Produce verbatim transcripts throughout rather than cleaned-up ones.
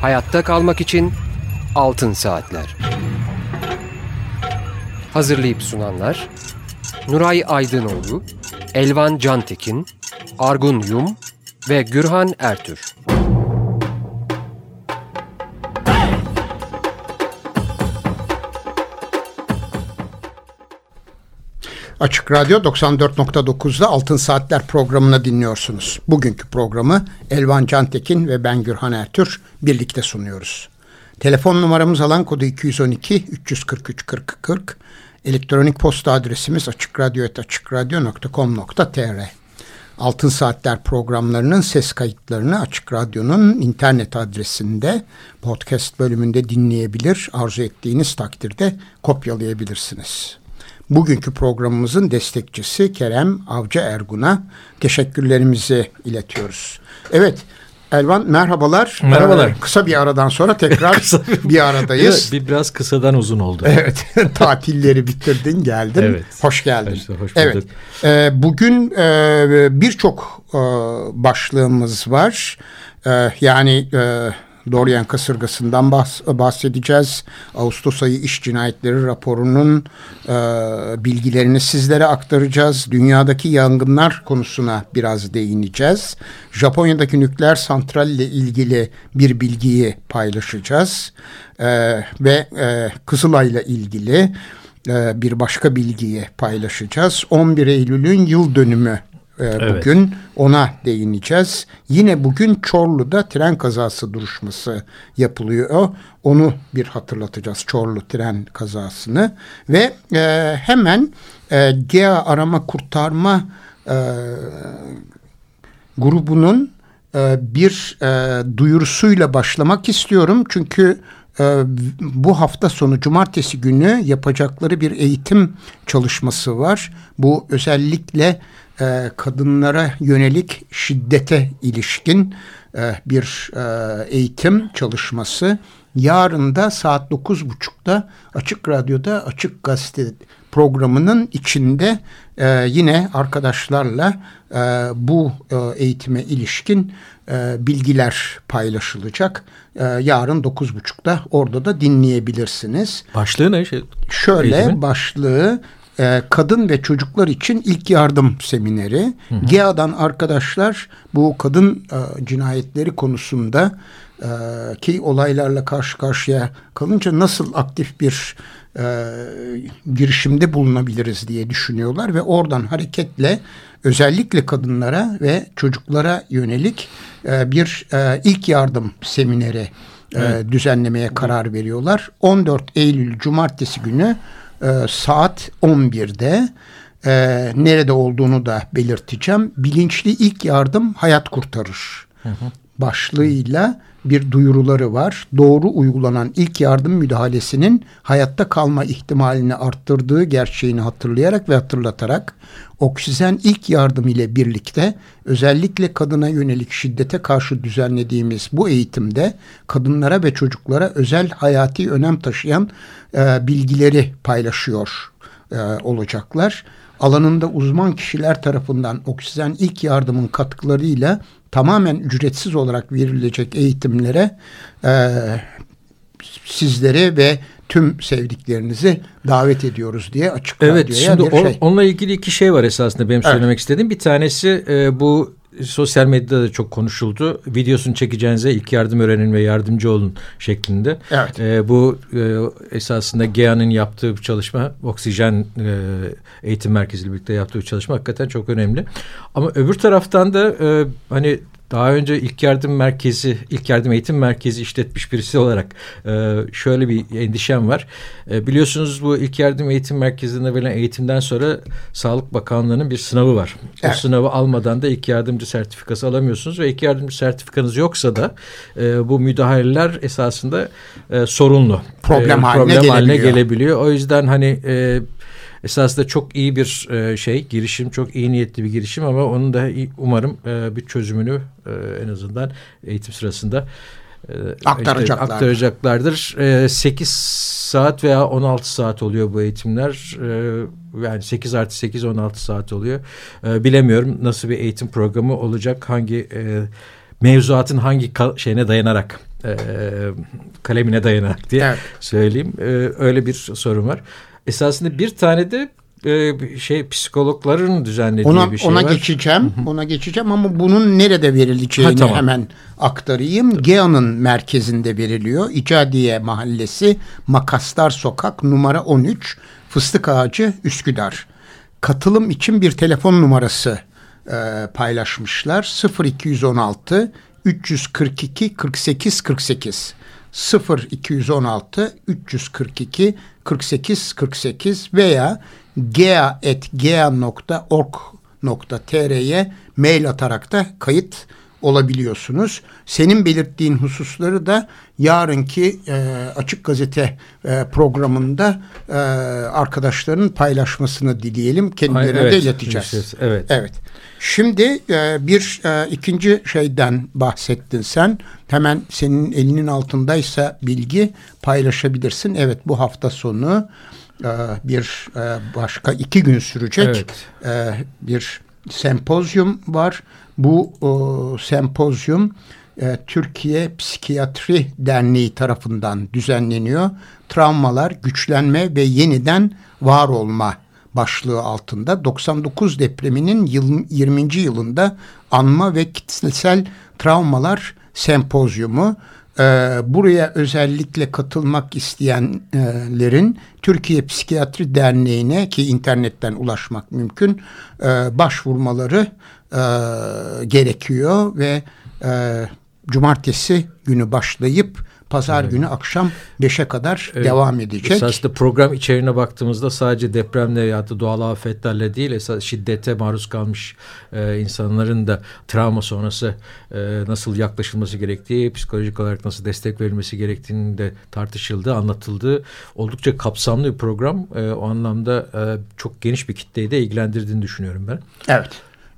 Hayatta kalmak için Altın Saatler. Hazırlayıp sunanlar Nuray Aydınoğlu, Elvan Cantekin, Argun Yum ve Gürhan Ertür. Açık Radyo doksan dört nokta dokuz'da Altın Saatler programını dinliyorsunuz. Bugünkü programı Elvan Cantekin ve ben Gürhan Ertür birlikte sunuyoruz. Telefon numaramız alan kodu iki yüz on iki üç yüz kırk üç kırk kırk. Elektronik posta adresimiz açıkradyo et açıkradyo nokta com nokta tr. Altın Saatler programlarının ses kayıtlarını Açık Radyo'nun internet adresinde podcast bölümünde dinleyebilir, arzu ettiğiniz takdirde kopyalayabilirsiniz. Bugünkü programımızın destekçisi Kerem Avcı Ergun'a teşekkürlerimizi iletiyoruz. Evet, Elvan merhabalar. Merhabalar. Ee, kısa bir aradan sonra tekrar bir aradayız. Bir biraz kısadan uzun oldu. Evet, tatilleri bitirdin, geldin. Evet. Hoş geldin. İşte, hoş bulduk. Evet. Ee, bugün e, birçok e, başlığımız var. E, yani e, Dorian kasırgasından bahs- bahsedeceğiz. Ağustos ayı iş cinayetleri raporunun e, bilgilerini sizlere aktaracağız. Dünyadaki yangınlar konusuna biraz değineceğiz. Japonya'daki nükleer santral ile ilgili bir bilgiyi paylaşacağız. E, ve e, Kızılay ile ilgili e, bir başka bilgiyi paylaşacağız. on bir Eylül'ün yıl dönümü. Bugün evet. Ona değineceğiz. Yine bugün Çorlu'da tren kazası duruşması yapılıyor. Onu bir hatırlatacağız, Çorlu tren kazasını. Ve e, hemen e, G E A Arama Kurtarma e, grubunun e, bir e, duyurusuyla başlamak istiyorum. Çünkü e, bu hafta sonu cumartesi günü yapacakları bir eğitim çalışması var. Bu özellikle kadınlara yönelik şiddete ilişkin bir eğitim çalışması. Yarın da saat dokuz buçukta Açık Radyo'da Açık Gazete programının içinde yine arkadaşlarla bu eğitime ilişkin bilgiler paylaşılacak. Yarın dokuz buçukta orada da dinleyebilirsiniz. Başlığı ne? Şey, Şöyle eğitimin? Başlığı kadın ve çocuklar için ilk yardım semineri. Hı hı. G E A'dan arkadaşlar bu kadın e, cinayetleri konusunda e, ki olaylarla karşı karşıya kalınca nasıl aktif bir e, girişimde bulunabiliriz diye düşünüyorlar ve oradan hareketle özellikle kadınlara ve çocuklara yönelik e, bir e, ilk yardım semineri e, evet. düzenlemeye karar veriyorlar. on dört Eylül Cumartesi günü E, saat on birde e, nerede olduğunu da belirteceğim. Bilinçli ilk yardım hayat kurtarır. Hı hı. Başlığıyla bir duyuruları var. Doğru uygulanan ilk yardım müdahalesinin hayatta kalma ihtimalini arttırdığı gerçeğini hatırlayarak ve hatırlatarak oksijen ilk yardım ile birlikte özellikle kadına yönelik şiddete karşı düzenlediğimiz bu eğitimde kadınlara ve çocuklara özel hayati önem taşıyan e, bilgileri paylaşıyor e, olacaklar. Alanında uzman kişiler tarafından oksijen ilk yardımın katkılarıyla tamamen ücretsiz olarak verilecek eğitimlere e, sizleri ve tüm sevdiklerinizi davet ediyoruz diye Açık evet, Radyo'ya şimdi bir on, şey. Onunla ilgili iki şey var esasında benim söylemek evet. istediğim. Bir tanesi e, bu sosyal medyada da çok konuşuldu. Videosunu çekeceğinize ilk yardım öğrenin ve yardımcı olun şeklinde. Evet. E, bu e, esasında G E A'nın yaptığı bir çalışma, Oksijen e, Eğitim Merkezi ile birlikte yaptığı bir çalışma hakikaten çok önemli. Ama öbür taraftan da e, hani daha önce ilk yardım merkezi, ilk yardım eğitim merkezi işletmiş birisi olarak e, şöyle bir endişem var. E, biliyorsunuz bu ilk yardım eğitim merkezinde verilen eğitimden sonra Sağlık Bakanlığı'nın bir sınavı var. Evet. O sınavı almadan da ilk yardımcı sertifikası alamıyorsunuz ve ilk yardımcı sertifikanız yoksa da e, bu müdahaleler esasında e, sorunlu. Problem, e, haline, problem gelebiliyor. haline gelebiliyor. O yüzden hani e, esasında çok iyi bir e, şey, girişim, çok iyi niyetli bir girişim ama onun da umarım e, bir çözümünü e, en azından eğitim sırasında e, aktaracaklar. işte, aktaracaklardır. E, sekiz saat veya on altı saat oluyor bu eğitimler. E, yani sekiz artı sekiz on altı saat oluyor. E, bilemiyorum nasıl bir eğitim programı olacak, hangi e, mevzuatın hangi şeyine dayanarak e, kalemine dayanarak diye evet. söyleyeyim. E, öyle bir sorun var. Esasında bir tane de e, şey psikologların düzenlediği ona, bir şey ona var. Geçeceğim, ona geçeceğim ama bunun nerede verileceğini ha, tamam. hemen aktarayım. Tamam. GEA'nın merkezinde veriliyor. İcadiye Mahallesi, Makaslar Sokak, numara on üç, Fıstık Ağacı, Üsküdar. Katılım için bir telefon numarası e, paylaşmışlar. sıfır iki yüz on altı üç yüz kırk iki kırk sekiz kırk sekiz sıfır iki yüz on altı üç yüz kırk iki kırk sekiz kırk sekiz veya gea at gea nokta org nokta tr'ye mail atarak da kayıt olabiliyorsunuz. Senin belirttiğin hususları da yarınki e, Açık Gazete e, programında e, arkadaşların paylaşmasını dileyelim. Kendilerine evet, de ileteceğiz. Evet. Evet. Şimdi e, bir e, ikinci şeyden bahsettin sen. Hemen senin elinin altındaysa bilgi paylaşabilirsin. Evet, bu hafta sonu e, bir e, başka iki gün sürecek evet. e, bir sempozyum var. Bu o, sempozyum e, Türkiye Psikiyatri Derneği tarafından düzenleniyor. Travmalar, güçlenme ve yeniden var olma başlığı altında doksan dokuz depreminin yirminci yılında anma ve kitlesel travmalar sempozyumu. Ee, buraya özellikle katılmak isteyenlerin Türkiye Psikiyatri Derneği'ne, ki internetten ulaşmak mümkün, e, başvurmaları e, gerekiyor ve e, cumartesi günü başlayıp pazar evet. günü akşam beşe kadar evet. devam edecek. Esasında program içeriğine baktığımızda sadece depremle ya da doğal afetlerle değil, esas şiddete maruz kalmış e, insanların da travma sonrası e, nasıl yaklaşılması gerektiği, psikolojik olarak nasıl destek verilmesi gerektiğini de tartışıldığı, anlatıldığı oldukça kapsamlı bir program. E, o anlamda e, çok geniş bir kitleyi de ilgilendirdiğini düşünüyorum ben. Evet.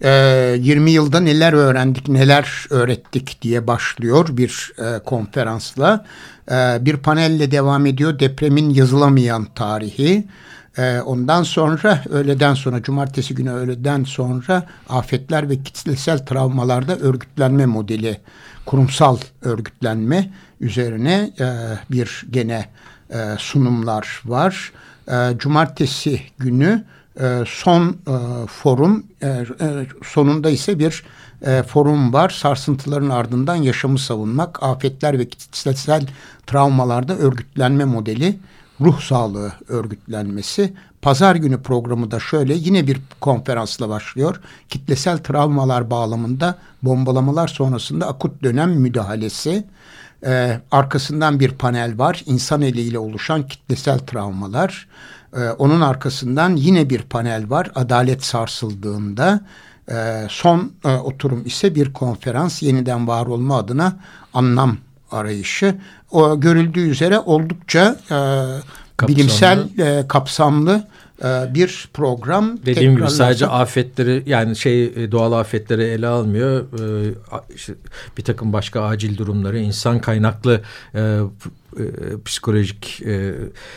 yirmi yılda neler öğrendik, neler öğrettik diye başlıyor bir e, konferansla. E, bir panelle devam ediyor. Depremin yazılamayan tarihi. E, ondan sonra öğleden sonra, cumartesi günü öğleden sonra afetler ve kitlesel travmalarda örgütlenme modeli, kurumsal örgütlenme üzerine e, bir gene e, sunumlar var. E, cumartesi günü son e, forum, e, sonunda ise bir e, forum var. Sarsıntıların ardından yaşamı savunmak, afetler ve kitlesel travmalarda örgütlenme modeli, ruh sağlığı örgütlenmesi. Pazar günü programı da şöyle, yine bir konferansla başlıyor. Kitlesel travmalar bağlamında bombalamalar sonrasında akut dönem müdahalesi. Ee, arkasından bir panel var. İnsan eliyle oluşan kitlesel travmalar. Ee, onun arkasından yine bir panel var. Adalet sarsıldığında. Ee, son e, oturum ise bir konferans. Yeniden var olma adına anlam arayışı. O görüldüğü üzere oldukça e, kapsamlı. bilimsel e, kapsamlı e, bir program. Dediğim gibi sadece afetleri, yani şey doğal afetleri ele almıyor. E, işte bir takım başka acil durumları, insan kaynaklı e, e, psikolojik e,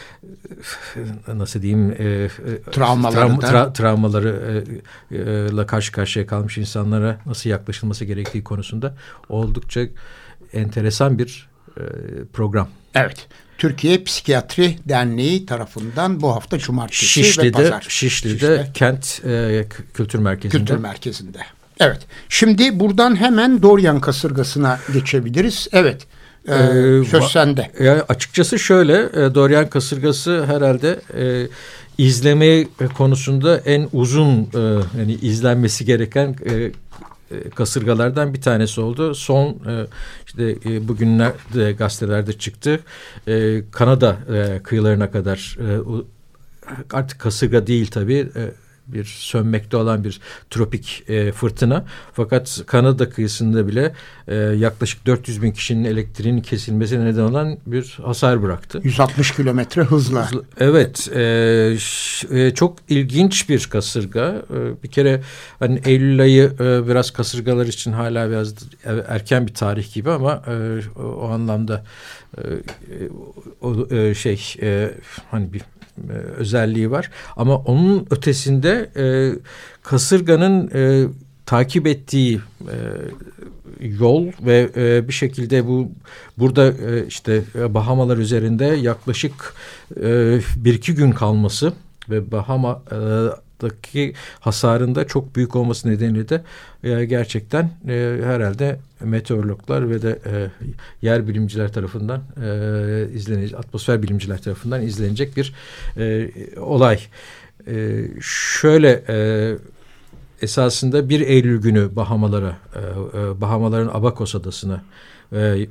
nasıl diyeyim e, travmaları tra- tra- travmaları e, e, ile karşı karşıya kalmış insanlara nasıl yaklaşılması gerektiği konusunda oldukça enteresan bir e, program. Evet. Türkiye Psikiyatri Derneği tarafından bu hafta cumartesi Şişli'de, ve pazar. Şişli'de, Şişli'de Kent e, Kültür Merkezi'nde. Kültür Merkezi'nde. Evet. Şimdi buradan hemen Doryan kasırgasına geçebiliriz. Evet. Ee, ee, söz sende. Yani açıkçası şöyle, e, Doryan kasırgası herhalde e, izleme konusunda en uzun e, yani izlenmesi gereken e, kasırgalardan bir tanesi oldu. Son e, işte e, bugünlerde gazetelerde çıktı. E, Kanada e, kıyılarına kadar e, artık kasırga değil tabii. E, bir sönmekte olan bir tropik e, fırtına. Fakat Kanada kıyısında bile e, yaklaşık dört yüz bin kişinin elektriğinin kesilmesine neden olan bir hasar bıraktı. yüz altmış kilometre hızla. Evet. E, ş, e, çok ilginç bir kasırga. E, bir kere hani Eylül ayı e, biraz kasırgalar için hala biraz erken bir tarih gibi ama e, o, o anlamda e, o e, şey e, hani bir özelliği var. Ama onun ötesinde e, kasırganın e, takip ettiği e, yol ve e, bir şekilde bu burada e, işte Bahamalar üzerinde yaklaşık e, bir iki gün kalması ve Bahama'daki hasarın da çok büyük olması nedeniyle de e, gerçekten e, herhalde meteorologlar ve de e, yer bilimciler tarafından e, izlenecek, atmosfer bilimciler tarafından izlenecek bir e, olay. E, şöyle e, esasında bir Eylül günü Bahamalara, e, e, Bahamaların Abakos adasına e,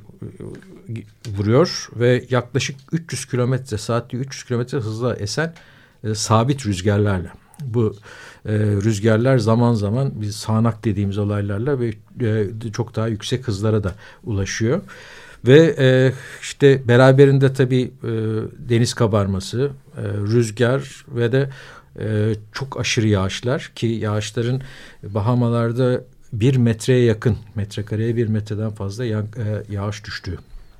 vuruyor ve yaklaşık üç yüz kilometre saatte üç yüz kilometre hızla esen e, sabit rüzgarlarla. Bu e, rüzgarlar zaman zaman biz sağanak dediğimiz olaylarla ve e, çok daha yüksek hızlara da ulaşıyor. Ve e, işte beraberinde tabii e, deniz kabarması, e, rüzgar ve de e, çok aşırı yağışlar ki yağışların Bahamalarda bir metreye yakın, metrekareye bir metreden fazla ya, e, yağış düştüğü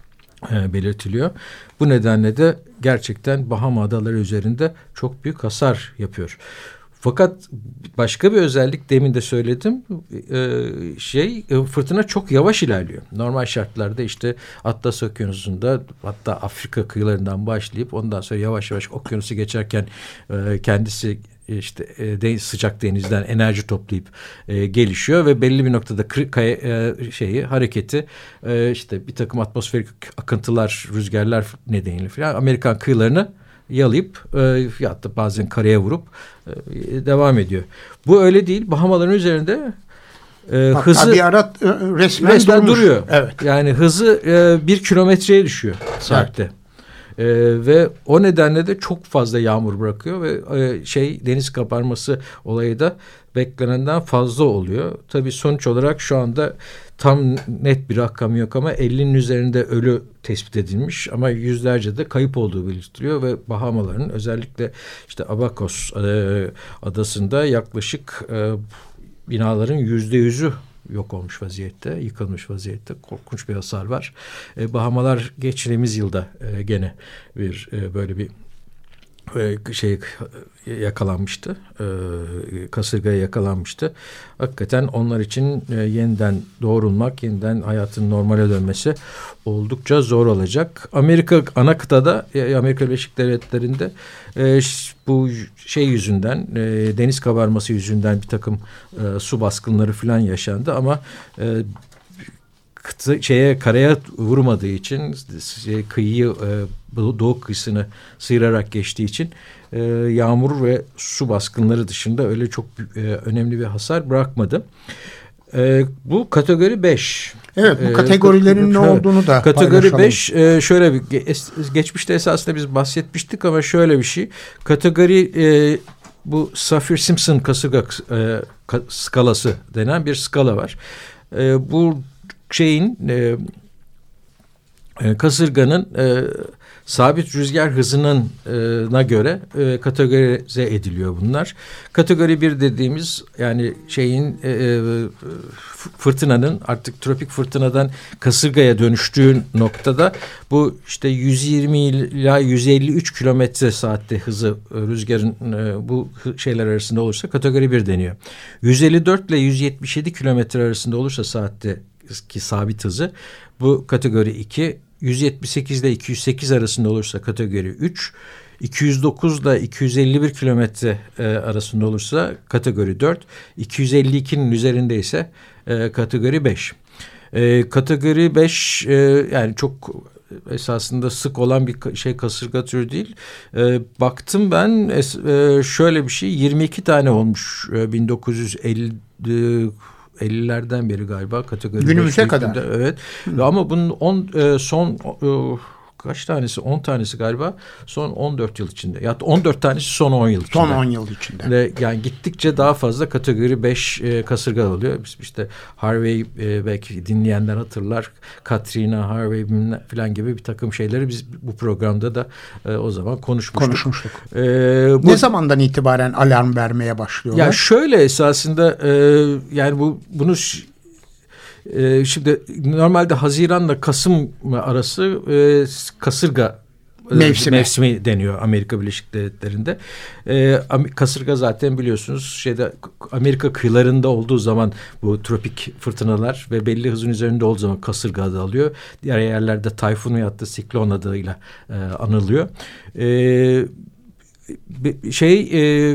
e, belirtiliyor. Bu nedenle de gerçekten Bahama adaları üzerinde çok büyük hasar yapıyor. Fakat başka bir özellik demin de söyledim e, şey fırtına çok yavaş ilerliyor. Normal şartlarda işte Atlas Okyanusu'nda hatta Afrika kıyılarından başlayıp ondan sonra yavaş yavaş okyanusu geçerken e, kendisi işte e, sıcak denizden enerji toplayıp e, gelişiyor ve belli bir noktada kır, kaya, e, şeyi hareketi e, işte bir takım atmosferik akıntılar, rüzgarlar nedeniyle falan Amerikan kıyılarını yalayıp e, ya da bazen karaya vurup e, devam ediyor. Bu öyle değil. Bahamaların üzerinde e, hızı bir ara e, resmen, resmen duruyor. Evet. Yani hızı e, bir kilometreye düşüyor saatte. Evet. Ee, ve o nedenle de çok fazla yağmur bırakıyor ve e, şey deniz kabarması olayı da beklenenden fazla oluyor. Tabii sonuç olarak şu anda tam net bir rakam yok ama ellinin üzerinde ölü tespit edilmiş ama yüzlerce de kayıp olduğu belirtiliyor ve Bahamaların özellikle işte Abakos e, adasında yaklaşık e, binaların yüzde yüzü yok olmuş vaziyette, yıkılmış vaziyette. Korkunç bir hasar var. E, Bahamalar geçtiğimiz yılda e, gene bir e, böyle bir e, şey yakalanmıştı. E, kasırgaya yakalanmıştı. Hakikaten onlar için e, yeniden doğrulmak, yeniden hayatın normale dönmesi oldukça zor olacak. Amerika ana kıtada, e, Amerika Birleşik Devletleri'nde e, bu şey yüzünden, e, deniz kabarması yüzünden bir takım e, su baskınları falan yaşandı ama e, kıta, şeye karaya vurmadığı için şey, kıyıyı e, doğu kıyısını sıyırarak geçtiği için e, yağmur ve su baskınları dışında öyle çok e, önemli bir hasar bırakmadı. E, bu kategori beş. Evet, bu kategorilerin e, ne olduğunu da kategori beş e, şöyle bir geçmişte esasında biz bahsetmiştik ama şöyle bir şey. Kategori e, bu Saffir-Simpson kasırga e, skalası denen bir skala var. E, bu şeyin e, e, kasırganın e, sabit rüzgar hızına göre e, kategorize ediliyor bunlar. Kategori bir dediğimiz yani şeyin e, fırtınanın artık tropik fırtınadan kasırgaya dönüştüğü noktada bu işte yüz yirmi ila yüz elli üç kilometre saatte hızı rüzgarın e, bu şeyler arasında olursa kategori bir deniyor. yüz elli dört ile yüz yetmiş yedi kilometre arasında olursa saatte ki sabit hızı bu kategori iki, yüz yetmiş sekiz ile iki yüz sekiz arasında olursa kategori üç, iki yüz dokuz ile iki yüz elli bir kilometre e, arasında olursa kategori dört, iki yüz elli ikinin üzerinde ise e, kategori beş. E, kategori beş e, yani çok esasında sık olan bir şey kasırga türü değil. E, baktım ben e, şöyle bir şey yirmi iki tane olmuş e, bin dokuz yüz elli ellilerden beri galiba kategori günümüze kadar. Evet. Hı. Ama bunun on e, son e, kaç tanesi? on tanesi galiba son on dört yıl içinde. Ya on dört tanesi son on yıl içinde. Son on yıl içinde. Ve yani gittikçe daha fazla kategori beş e, kasırga oluyor. Biz işte Harvey e, belki dinleyenler hatırlar. Katrina, Harvey falan gibi bir takım şeyleri biz bu programda da e, o zaman konuşmuştuk. Konuşmuştuk. E, bu, ne zamandan itibaren alarm vermeye başlıyorlar? Ya şöyle esasında e, yani bu bunu Ee, şimdi normalde Haziran'la Kasım arası e, kasırga mevsimi, mevsimi deniyor Amerika Birleşik Devletleri'nde. E, kasırga zaten biliyorsunuz şeyde Amerika kıyılarında olduğu zaman bu tropik fırtınalar ve belli hızın üzerinde olduğu zaman kasırga adı alıyor. Diğer yerlerde tayfun veyahut da siklon adıyla e, anılıyor. E, şey e,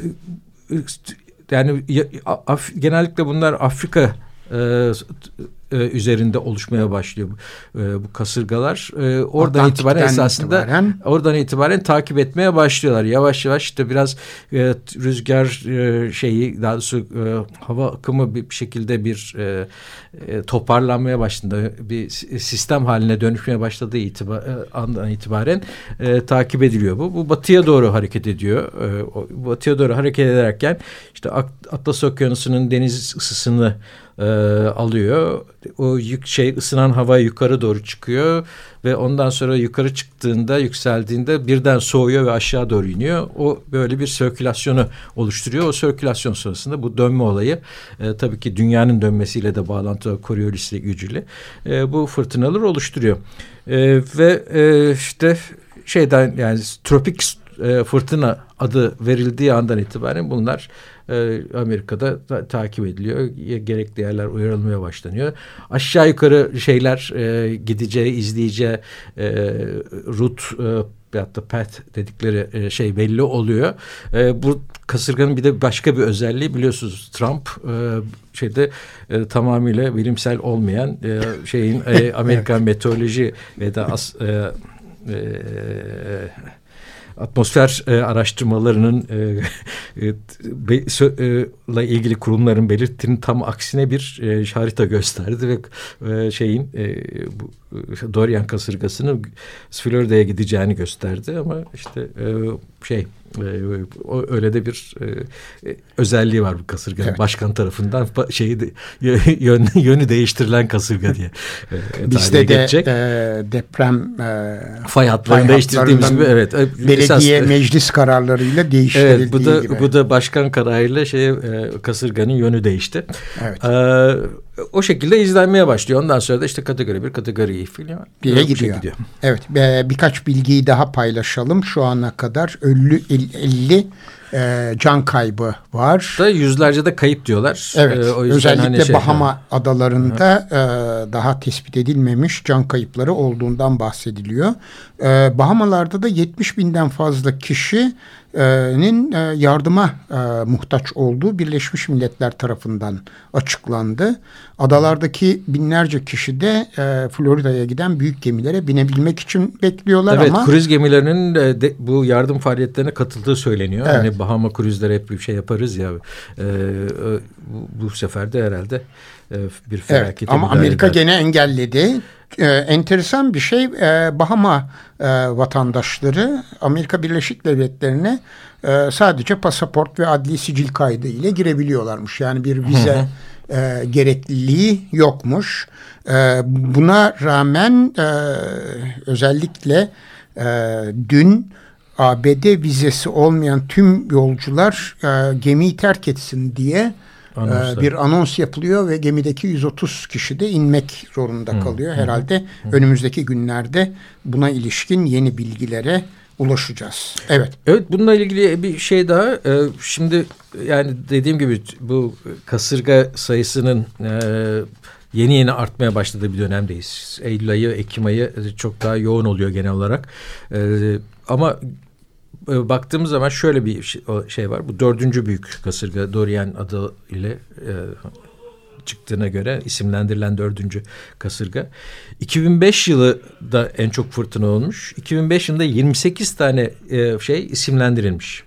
yani Af, genellikle bunlar Afrika e, üzerinde oluşmaya başlıyor bu, bu kasırgalar. Oradan Atlantik'ten itibaren esasında itibaren. oradan itibaren takip etmeye başlıyorlar. Yavaş yavaş işte biraz e, rüzgar e, şeyi daha doğrusu e, hava akımı bir şekilde bir e, e, toparlanmaya başladı. Bir sistem haline dönüşmeye başladığı itibar, e, andan itibaren e, takip ediliyor bu. Bu batıya doğru hareket ediyor. E, batıya doğru hareket ederken işte Atlas Okyanusu'nun deniz ısısını E, alıyor. O yük şey ısınan hava yukarı doğru çıkıyor ve ondan sonra yukarı çıktığında, yükseldiğinde birden soğuyor ve aşağı doğru iniyor. O böyle bir sirkülasyonu oluşturuyor. O sirkülasyon sırasında bu dönme olayı e, tabii ki dünyanın dönmesiyle de bağlantılı, Coriolis gücüyle e, bu fırtınaları oluşturuyor. E, ve e, işte şeyden yani tropik e, fırtına adı verildiği andan itibaren bunlar e, Amerika'da ta- takip ediliyor. Gerekli yerler uyarılmaya başlanıyor. Aşağı yukarı şeyler e, gideceği, izleyeceği e, route e, veyahut da path dedikleri e, şey belli oluyor. E, bu kasırganın bir de başka bir özelliği biliyorsunuz Trump e, şeyde e, tamamıyla bilimsel olmayan e, şeyin e, Amerikan meteoroloji ve de as, e, e, atmosfer e, araştırmalarının e, e, be, sö, e, ile ilgili kurumların belirttiğinin tam aksine bir e, harita gösterdi ve e, şeyin e, bu Dorian kasırgasının Florida'ya gideceğini gösterdi ama işte e, şey e, o, öyle de bir e, özelliği var bu kasırganın. Evet. Başkan tarafından şeyi de, yön, yönü değiştirilen kasırga diye. E, Bizde de e, deprem e, fay hatlarını değiştirdiğimiz gibi evet. Belediye esas, meclis kararlarıyla değiştirildiği evet, bu da, gibi. Bu da başkan kararıyla şey e, kasırganın yönü değişti. Evet. E, o şekilde izlenmeye başlıyor. Ondan sonra da işte kategori bir, kategori iki bire gidiyor. gidiyor. Evet, e, birkaç bilgiyi daha paylaşalım. Şu ana kadar ölü elli e, can kaybı var. Da yüzlerce de kayıp diyorlar. Evet. E, o özellikle hani şey, Bahama ha. adalarında e, daha tespit edilmemiş can kayıpları olduğundan bahsediliyor. E, Bahamalarda da yetmiş binden fazla kişi nin yardıma e, muhtaç olduğu Birleşmiş Milletler tarafından açıklandı. Adalardaki binlerce kişi de e, Florida'ya giden büyük gemilere binebilmek için bekliyorlar evet, ama... Evet, kruz gemilerinin de, de, bu yardım faaliyetlerine katıldığı söyleniyor. Evet. Hani Bahama kruzları hep bir şey yaparız ya. E, bu, bu sefer de herhalde e, bir felakete evet, ama Amerika eder. Gene engelledi. Ee, enteresan bir şey, ee, Bahama e, vatandaşları Amerika Birleşik Devletleri'ne e, sadece pasaport ve adli sicil kaydı ile girebiliyorlarmış. Yani bir vize e, gerekliliği yokmuş. E, buna rağmen e, özellikle e, dün A B D vizesi olmayan tüm yolcular e, gemiyi terk etsin diye Anonslar. bir anons yapılıyor ve gemideki yüz otuz kişi de inmek zorunda kalıyor. Hmm. Herhalde hmm. önümüzdeki günlerde buna ilişkin yeni bilgilere ulaşacağız. Evet. Evet, bununla ilgili bir şey daha. Şimdi yani dediğim gibi bu kasırga sayısının yeni yeni artmaya başladığı bir dönemdeyiz. Eylül ayı, Ekim ayı çok daha yoğun oluyor genel olarak. Ama baktığımız zaman şöyle bir şey var. Bu dördüncü büyük kasırga Dorian adı ile e, çıktığına göre isimlendirilen dördüncü kasırga. iki bin beş yılı da en çok fırtına olmuş. iki bin beş yılında yirmi sekiz tane e, şey isimlendirilmiş.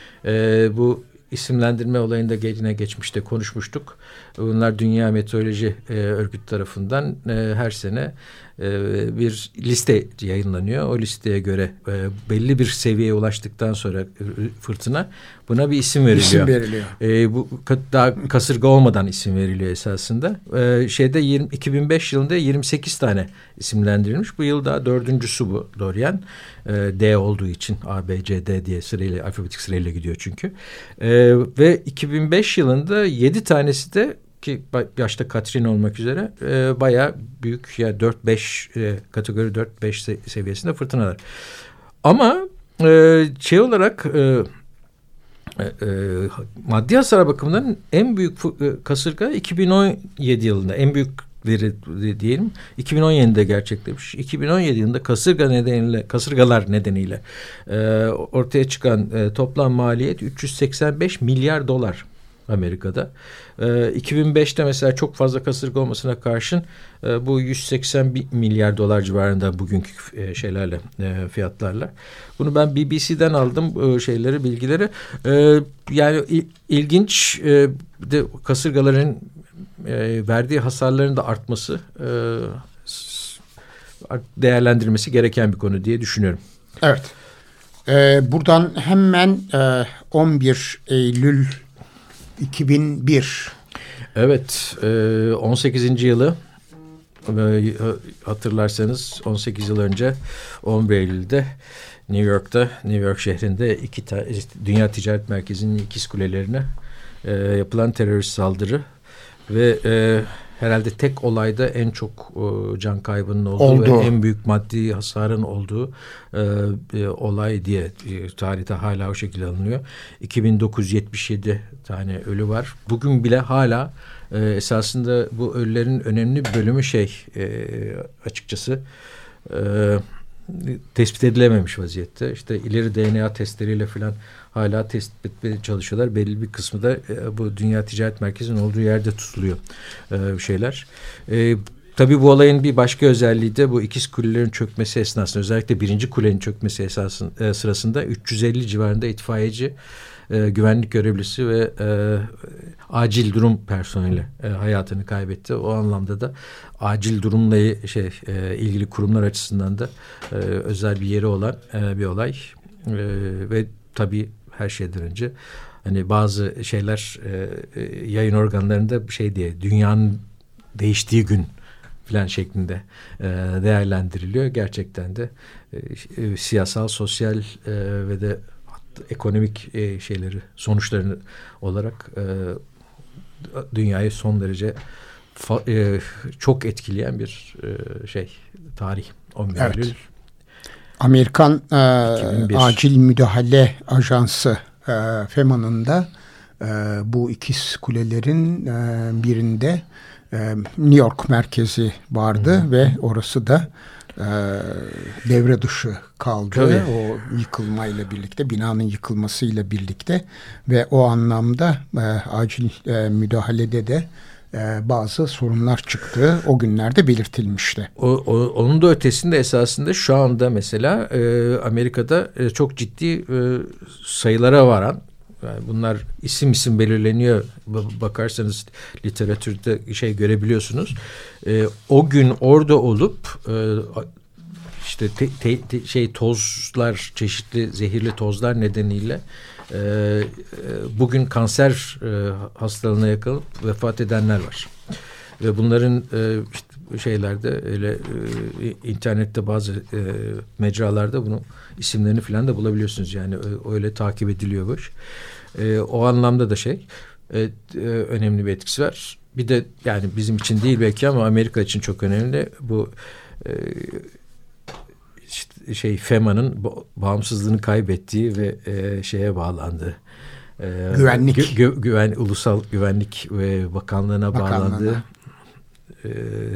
E, bu isimlendirme olayında yine geçmişte konuşmuştuk. Bunlar Dünya Meteoroloji e, Örgütü tarafından e, her sene e, bir liste yayınlanıyor. O listeye göre e, belli bir seviyeye ulaştıktan sonra e, fırtına buna bir isim veriliyor. İsim veriliyor. E, bu daha kasırga olmadan isim veriliyor esasında. E, şeyde yirmi, iki bin beş yılında yirmi sekiz tane isimlendirilmiş. Bu yıl daha dördüncüsü bu Dorian. E, D olduğu için A, B, C, D diye sırayla, alfabetik sırayla gidiyor çünkü. E, ve iki bin beş yılında yedi tanesi de ki yaşta Katrina olmak üzere e, bayağı büyük ya dört beş e, kategori dört beş seviyesinde fırtınalar. Ama e, şey olarak e, e, maddi hasar bakımından en büyük kasırga iki bin on yedi yılında en büyükleri diyelim iki bin on yedide gerçekleşmiş. iki bin on yedi yılında kasırga nedeniyle kasırgalar nedeniyle e, ortaya çıkan e, toplam maliyet üç yüz seksen beş milyar dolar. Amerika'da. E, iki bin beşte mesela çok fazla kasırga olmasına karşın e, bu yüz seksen milyar dolar civarında bugünkü e, şeylerle e, fiyatlarla. Bunu ben B B C'den aldım e, şeyleri bilgileri. E, yani il, ilginç e, de kasırgaların e, verdiği hasarların da artması e, değerlendirilmesi gereken bir konu diye düşünüyorum. Evet. E, buradan hemen e, on bir Eylül iki bin bir. Evet, on sekizinci yılı hatırlarsanız on sekiz yıl önce on bir Eylül'de New York'ta, New York şehrinde iki ta- Dünya Ticaret Merkezi'nin ikiz kulelerine e, yapılan terörist saldırı ve e, herhalde tek olayda en çok e, can kaybının olduğu Oldu. ve en büyük maddi hasarın olduğu e, e, olay diye e, tarihte hala o şekilde alınıyor. iki bin dokuz yüz yetmiş yedi tane ölü var. Bugün bile hala e, esasında bu ölülerin önemli bir bölümü şey e, açıkçası e, tespit edilememiş vaziyette. İşte ileri D N A testleriyle falan hala tespit etmeye çalışıyorlar. Belli bir kısmı da e, bu Dünya Ticaret Merkezi'nin olduğu yerde tutuluyor e, şeyler. E, tabii bu olayın bir başka özelliği de bu ikiz kulelerin çökmesi esnasında, özellikle birinci kulenin çökmesi esasın, e, sırasında üç yüz elli civarında itfaiyeci, e, güvenlik görevlisi ve e, acil durum personeli e, hayatını kaybetti. O anlamda da acil durumla şey e, ilgili kurumlar açısından da e, özel bir yeri olan e, bir olay e, ve tabii her şeyden önce hani bazı şeyler e, e, yayın organlarında şey diye dünyanın değiştiği gün falan şeklinde e, değerlendiriliyor. Gerçekten de e, e, siyasal, sosyal e, ve de ekonomik e, şeyleri, sonuçlarını olarak e, dünyayı son derece fa, e, çok etkileyen bir e, şey tarih. on bir evet. Eylül. Amerikan e, Acil Müdahale Ajansı e, FEMA'nın da e, bu ikiz kulelerin e, birinde e, New York merkezi vardı hmm. ve orası da e, devre dışı kaldı. Tabii. O yıkılmayla birlikte, binanın yıkılmasıyla birlikte ve o anlamda e, acil e, müdahalede de Ee, bazı sorunlar çıktı. O günlerde belirtilmişti. O, o, onun da ötesinde esasında şu anda mesela e, Amerika'da e, çok ciddi e, sayılara varan, yani bunlar isim isim belirleniyor. Bakarsanız literatürde şey görebiliyorsunuz. E, o gün orada olup e, işte te, te, te, şey tozlar, çeşitli zehirli tozlar nedeniyle Ee, bugün kanser e, hastalığına yakalanıp vefat edenler var. Ve bunların e, işte şeylerde öyle e, internette bazı e, mecralarda bunun isimlerini falan da bulabiliyorsunuz. Yani öyle takip ediliyor bu iş. E, o anlamda da şey e, e, önemli bir etkisi var. Bir de yani bizim için değil belki ama Amerika için çok önemli bu e, İşte şey FEMA'nın bağımsızlığını kaybettiği ve e, şeye bağlandığı e, güvenlik gü, gü, güven ulusal güvenlik ve bakanlığına Bakanlığına. bağlandığı e,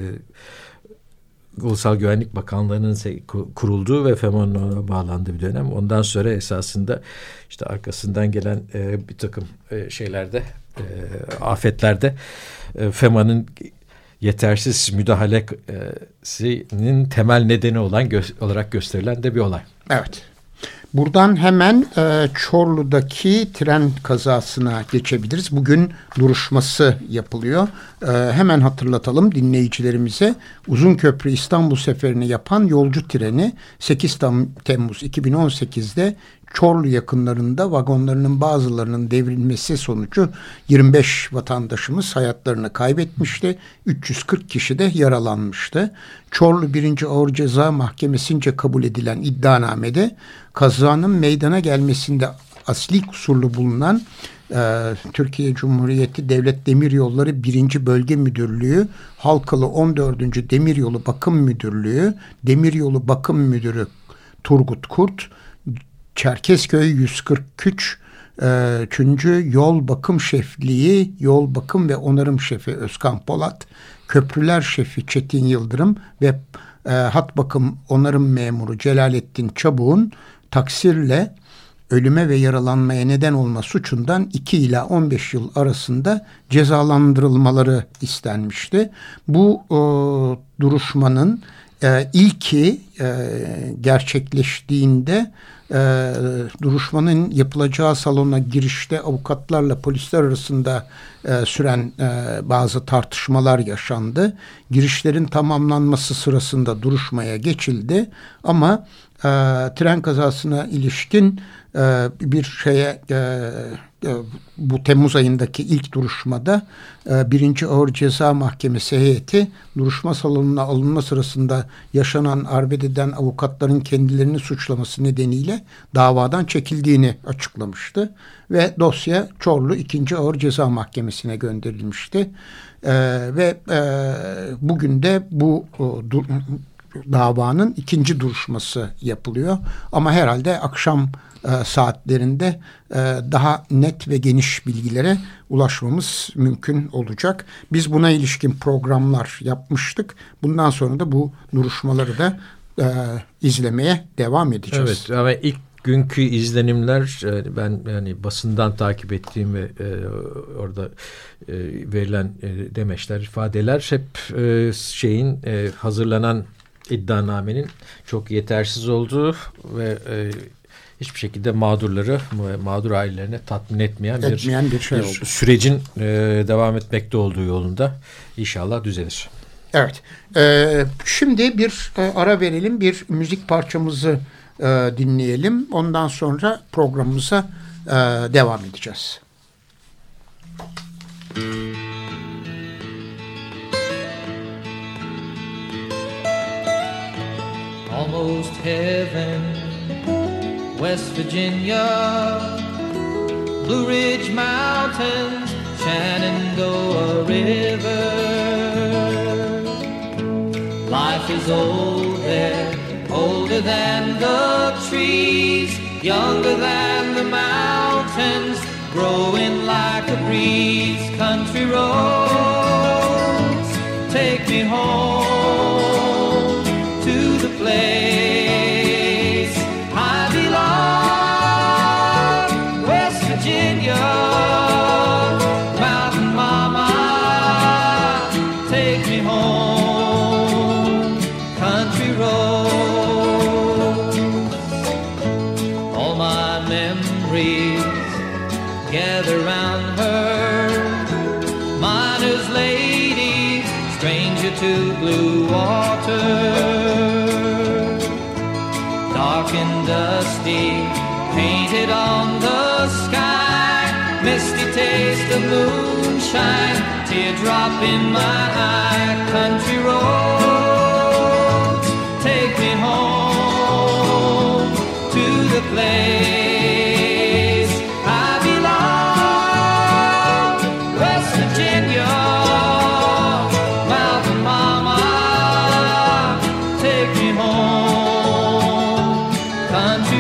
Ulusal Güvenlik Bakanlığı'nın kurulduğu ve FEMA'nın ona bağlandığı bir dönem. Ondan sonra esasında işte arkasından gelen e, bir takım e, şeylerde e, afetlerde e, FEMA'nın yetersiz müdahalesinin temel nedeni olan gö- olarak gösterilen de bir olay. Evet. Buradan hemen e, Çorlu'daki tren kazasına geçebiliriz. Bugün duruşması yapılıyor. E, hemen hatırlatalım dinleyicilerimize. Uzunköprü İstanbul seferini yapan yolcu treni sekiz Temmuz iki bin on sekizde Çorlu yakınlarında vagonlarının bazılarının devrilmesi sonucu yirmi beş vatandaşımız hayatlarını kaybetmişti. üç yüz kırk kişi de yaralanmıştı. Çorlu birinci Ağır Ceza Mahkemesi'nce kabul edilen iddianamede kazanın meydana gelmesinde asli kusurlu bulunan e, Türkiye Cumhuriyeti Devlet Demiryolları birinci Bölge Müdürlüğü, Halkalı on dördüncü Demiryolu Bakım Müdürlüğü, Demiryolu Bakım Müdürü Turgut Kurt, Çerkezköy yüz kırk üç üçüncü Yol Bakım Şefliği, Yol Bakım ve Onarım Şefi Özkan Polat, Köprüler Şefi Çetin Yıldırım ve e, Hat Bakım Onarım Memuru Celalettin Çabuk'un taksirle ölüme ve yaralanmaya neden olma suçundan iki ila on beş yıl arasında cezalandırılmaları istenmişti. Bu e, duruşmanın e, ilki e, gerçekleştiğinde e, duruşmanın yapılacağı salona girişte avukatlarla polisler arasında e, süren e, bazı tartışmalar yaşandı. Girişlerin tamamlanması sırasında duruşmaya geçildi ama e, tren kazasına ilişkin e, bir şeye e, e, bu Temmuz ayındaki ilk duruşmada e, birinci Ağır Ceza Mahkemesi heyeti duruşma salonuna alınma sırasında yaşanan arbededen avukatların kendilerini suçlaması nedeniyle davadan çekildiğini açıklamıştı ve dosya Çorlu ikinci Ağır Ceza Mahkemesi'ne gönderilmişti. E, ve e, bugün de bu o, du, davanın ikinci duruşması yapılıyor ama herhalde akşam e, saatlerinde e, daha net ve geniş bilgilere ulaşmamız mümkün olacak. Biz buna ilişkin programlar yapmıştık. Bundan sonra da bu duruşmaları da e, izlemeye devam edeceğiz. Evet, ama ilk günkü izlenimler ben yani basından takip ettiğim ve e, orada e, verilen e, demeçler, ifadeler hep e, şeyin e, hazırlanan iddianamenin çok yetersiz olduğu ve e, hiçbir şekilde mağdurları, mağdur ailelerine tatmin etmeyen, etmeyen bir, bir, şey bir sürecin e, devam etmekte olduğu yolunda inşallah düzelir. Evet. E, şimdi bir e, ara verelim, bir müzik parçamızı e, dinleyelim. Ondan sonra programımıza e, devam edeceğiz. Almost heaven, West Virginia, Blue Ridge Mountains, Shenandoah River. Life is old there, older than the trees, younger than the mountains, growing like a breeze. Country roads, take me home to the place I belong, West Virginia, Mountain Mama, take me home, country roads. All my memories gather round her, miner's lady, stranger to blue water. Dark and dusty, painted on the sky, misty taste of moonshine, teardrop in my eye. Country roads, take me home to the place I belong, West Virginia, Mountain Mama, take me home, country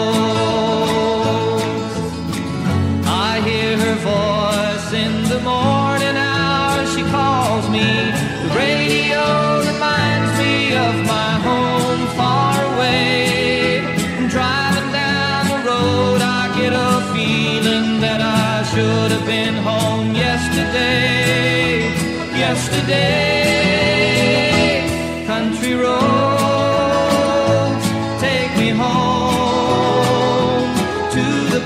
roads. I hear her voice in the morning hours, she calls me. The radio reminds me of my home far away. And driving down the road I get a feeling that I should have been home yesterday, yesterday. Country roads, take me home to the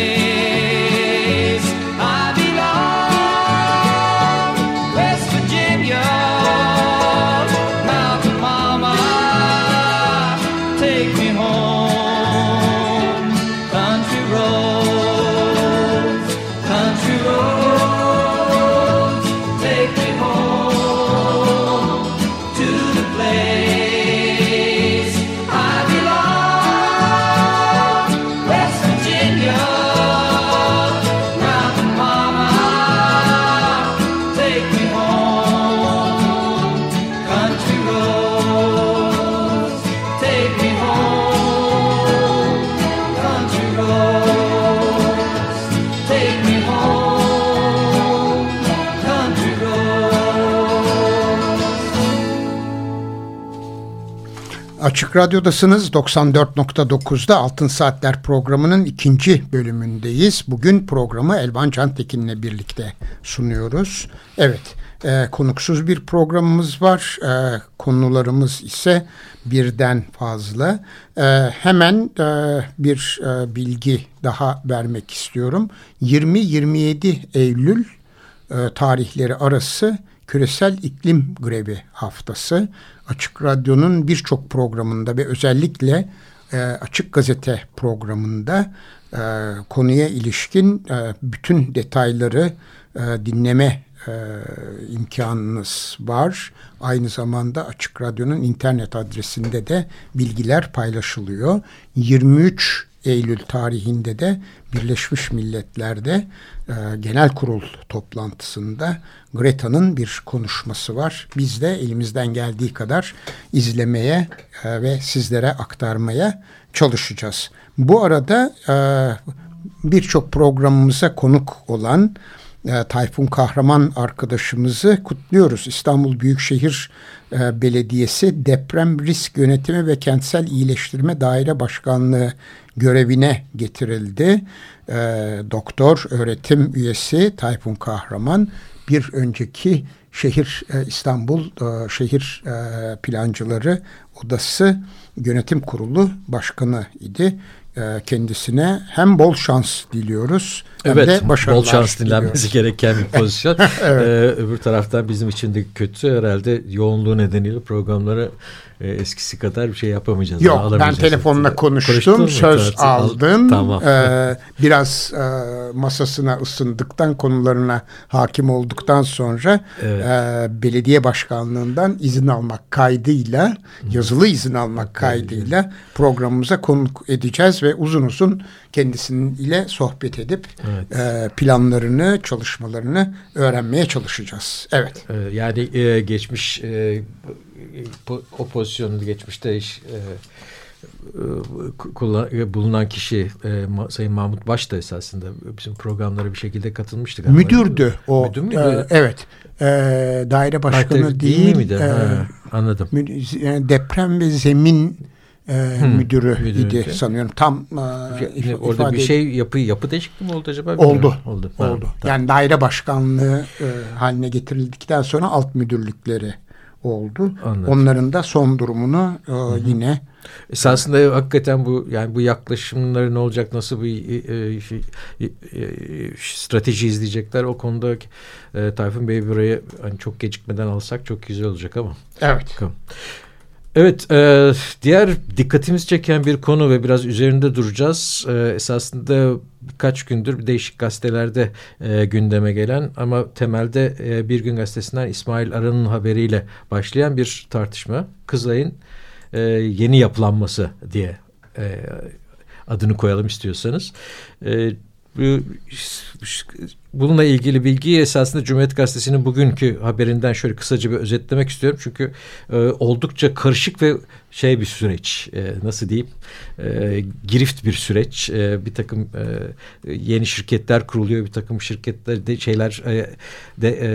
place I belong, West Virginia, Mountain Mama, take me home, country roads, country roads, take me home to the place I belong, West Virginia, Açık Radyo'dasınız. doksan dört nokta dokuzda Altın Saatler programının ikinci bölümündeyiz. Bugün programı Elvan Cantekin'le birlikte sunuyoruz. Evet, e, konuksuz bir programımız var. E, konularımız ise birden fazla. E, hemen e, bir e, bilgi daha vermek istiyorum. yirmi yirmi yedi Eylül e, tarihleri arası Küresel İklim Grevi Haftası. Açık Radyo'nun birçok programında ve özellikle e, Açık Gazete programında e, konuya ilişkin e, bütün detayları e, dinleme e, imkanınız var. Aynı zamanda Açık Radyo'nun internet adresinde de bilgiler paylaşılıyor. yirmi üç Eylül tarihinde de Birleşmiş Milletler'de e, genel kurul toplantısında Greta'nın bir konuşması var. Biz de elimizden geldiği kadar izlemeye e, ve sizlere aktarmaya çalışacağız. Bu arada e, birçok programımıza konuk olan e, Tayfun Kahraman arkadaşımızı kutluyoruz. İstanbul Büyükşehir e, Belediyesi Deprem Risk Yönetimi ve Kentsel İyileştirme Daire Başkanlığı görevine getirildi. E, doktor öğretim üyesi Tayfun Kahraman bir önceki şehir e, İstanbul e, Şehir e, Plancıları Odası Yönetim Kurulu Başkanı idi. E, kendisine hem bol şans diliyoruz hem evet, de başarılar bol şans dinlenmesi gereken bir pozisyon. Evet. Ee, öbür taraftan bizim için de kötü, herhalde yoğunluğu nedeniyle programları e, eskisi kadar bir şey yapamayacağız. Yok, ben telefonla konuştum, söz aldın. Tamam. Ee, biraz e, masasına ısındıktan, konularına hakim olduktan sonra evet. e, belediye başkanlığından izin almak kaydıyla, yazılı izin almak kaydıyla programımıza konuk edeceğiz ve uzun uzun kendisiyle sohbet edip evet. e, planlarını, çalışmalarını öğrenmeye çalışacağız. Evet. Ee, yani e, geçmiş e, o pozisyonunda geçmişte iş, e, kullan, bulunan kişi e, Sayın Mahmut Baş da esasında bizim programlara bir şekilde katılmıştık. Müdürdü o. Müdür müydü? E, evet. E, daire başkanı Hatta değil. değil miydi? E, ha, anladım. Yani deprem ve zemin e, hmm, müdürü idi müdürü. sanıyorum. Tam e, yani orada ifade bir şey yapı yapı değişikliği mi oldu acaba? Oldu. Oldu. Ha, oldu. Tamam. Yani daire başkanlığı e, haline getirildikten sonra alt müdürlükleri oldu. Anladım. Onların da son durumunu e, yine esasında hakikaten bu, yani bu yaklaşımları ne olacak, nasıl bir e, şey, e, e, strateji izleyecekler, o konuda e, Tayfun Bey buraya hani çok gecikmeden alsak çok güzel olacak ama. Evet. Bakalım. Evet, e, diğer dikkatimizi çeken bir konu ve biraz üzerinde duracağız. E, esasında birkaç gündür değişik gazetelerde e, gündeme gelen ama temelde e, Bir Gün Gazetesi'nden İsmail Aran'ın haberiyle başlayan bir tartışma. Kızılay'ın e, yeni yapılanması diye e, adını koyalım istiyorsanız. E, bu, bununla ilgili bilgiyi esasında Cumhuriyet Gazetesi'nin bugünkü haberinden şöyle kısaca bir özetlemek istiyorum. Çünkü e, oldukça karışık ve şey bir süreç, e, nasıl diyeyim, e, girift bir süreç. E, bir takım e, yeni şirketler kuruluyor, bir takım şirketler de şeyler e, de e,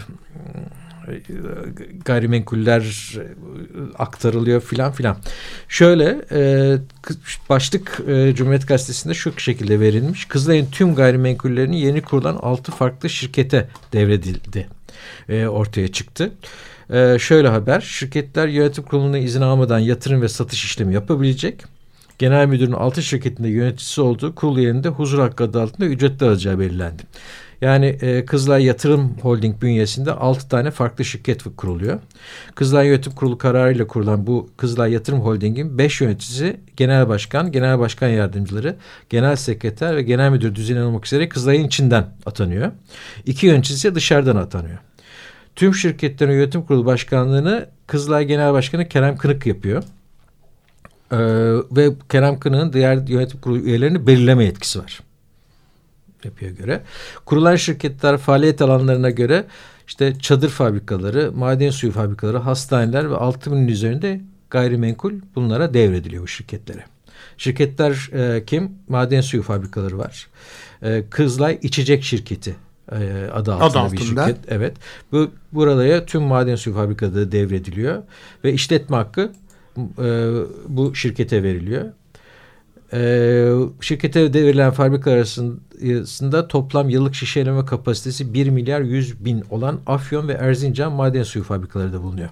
gayrimenkuller aktarılıyor filan filan. Şöyle e, başlık e, Cumhuriyet Gazetesi'nde şu şekilde verilmiş. Kızılay'ın tüm gayrimenkullerini yeni kurulan altı farklı şirkete devredildi. E, ortaya çıktı. E, şöyle haber. Şirketler yönetim kurulundan izin almadan yatırım ve satış işlemi yapabilecek. Genel müdürün altı şirketinde yöneticisi olduğu kurul yerinde huzur hakkı adı altında ücretli alacağı belirlendi. Yani e, Kızılay Yatırım Holding bünyesinde altı tane farklı şirket kuruluyor. Kızılay Yönetim Kurulu kararıyla kurulan bu Kızılay Yatırım Holding'in beş yöneticisi genel başkan, genel başkan yardımcıları, genel sekreter ve genel müdür düzeyinde olmak üzere Kızılay'ın içinden atanıyor. İki yöneticisi dışarıdan atanıyor. Tüm şirketlerin yönetim kurulu başkanlığını Kızılay Genel Başkanı Kerem Kınık yapıyor. Ee, ve Kerem Kınık'ın diğer yönetim kurulu üyelerini belirleme yetkisi var. Yapıya göre. Kurulan şirketler faaliyet alanlarına göre işte çadır fabrikaları, maden suyu fabrikaları, hastaneler ve altı binin üzerinde gayrimenkul bunlara devrediliyor bu şirketlere. Şirketler e, kim? Maden suyu fabrikaları var. E, Kızılay İçecek Şirketi e, adı altında, adı altında bir şirket. Evet. Bu buralara tüm maden suyu fabrikaları devrediliyor ve işletme hakkı e, bu şirkete veriliyor. E, şirkete devrilen fabrikalar arasında toplam yıllık şişeleme kapasitesi bir milyar yüz bin olan Afyon ve Erzincan maden suyu fabrikaları da bulunuyor.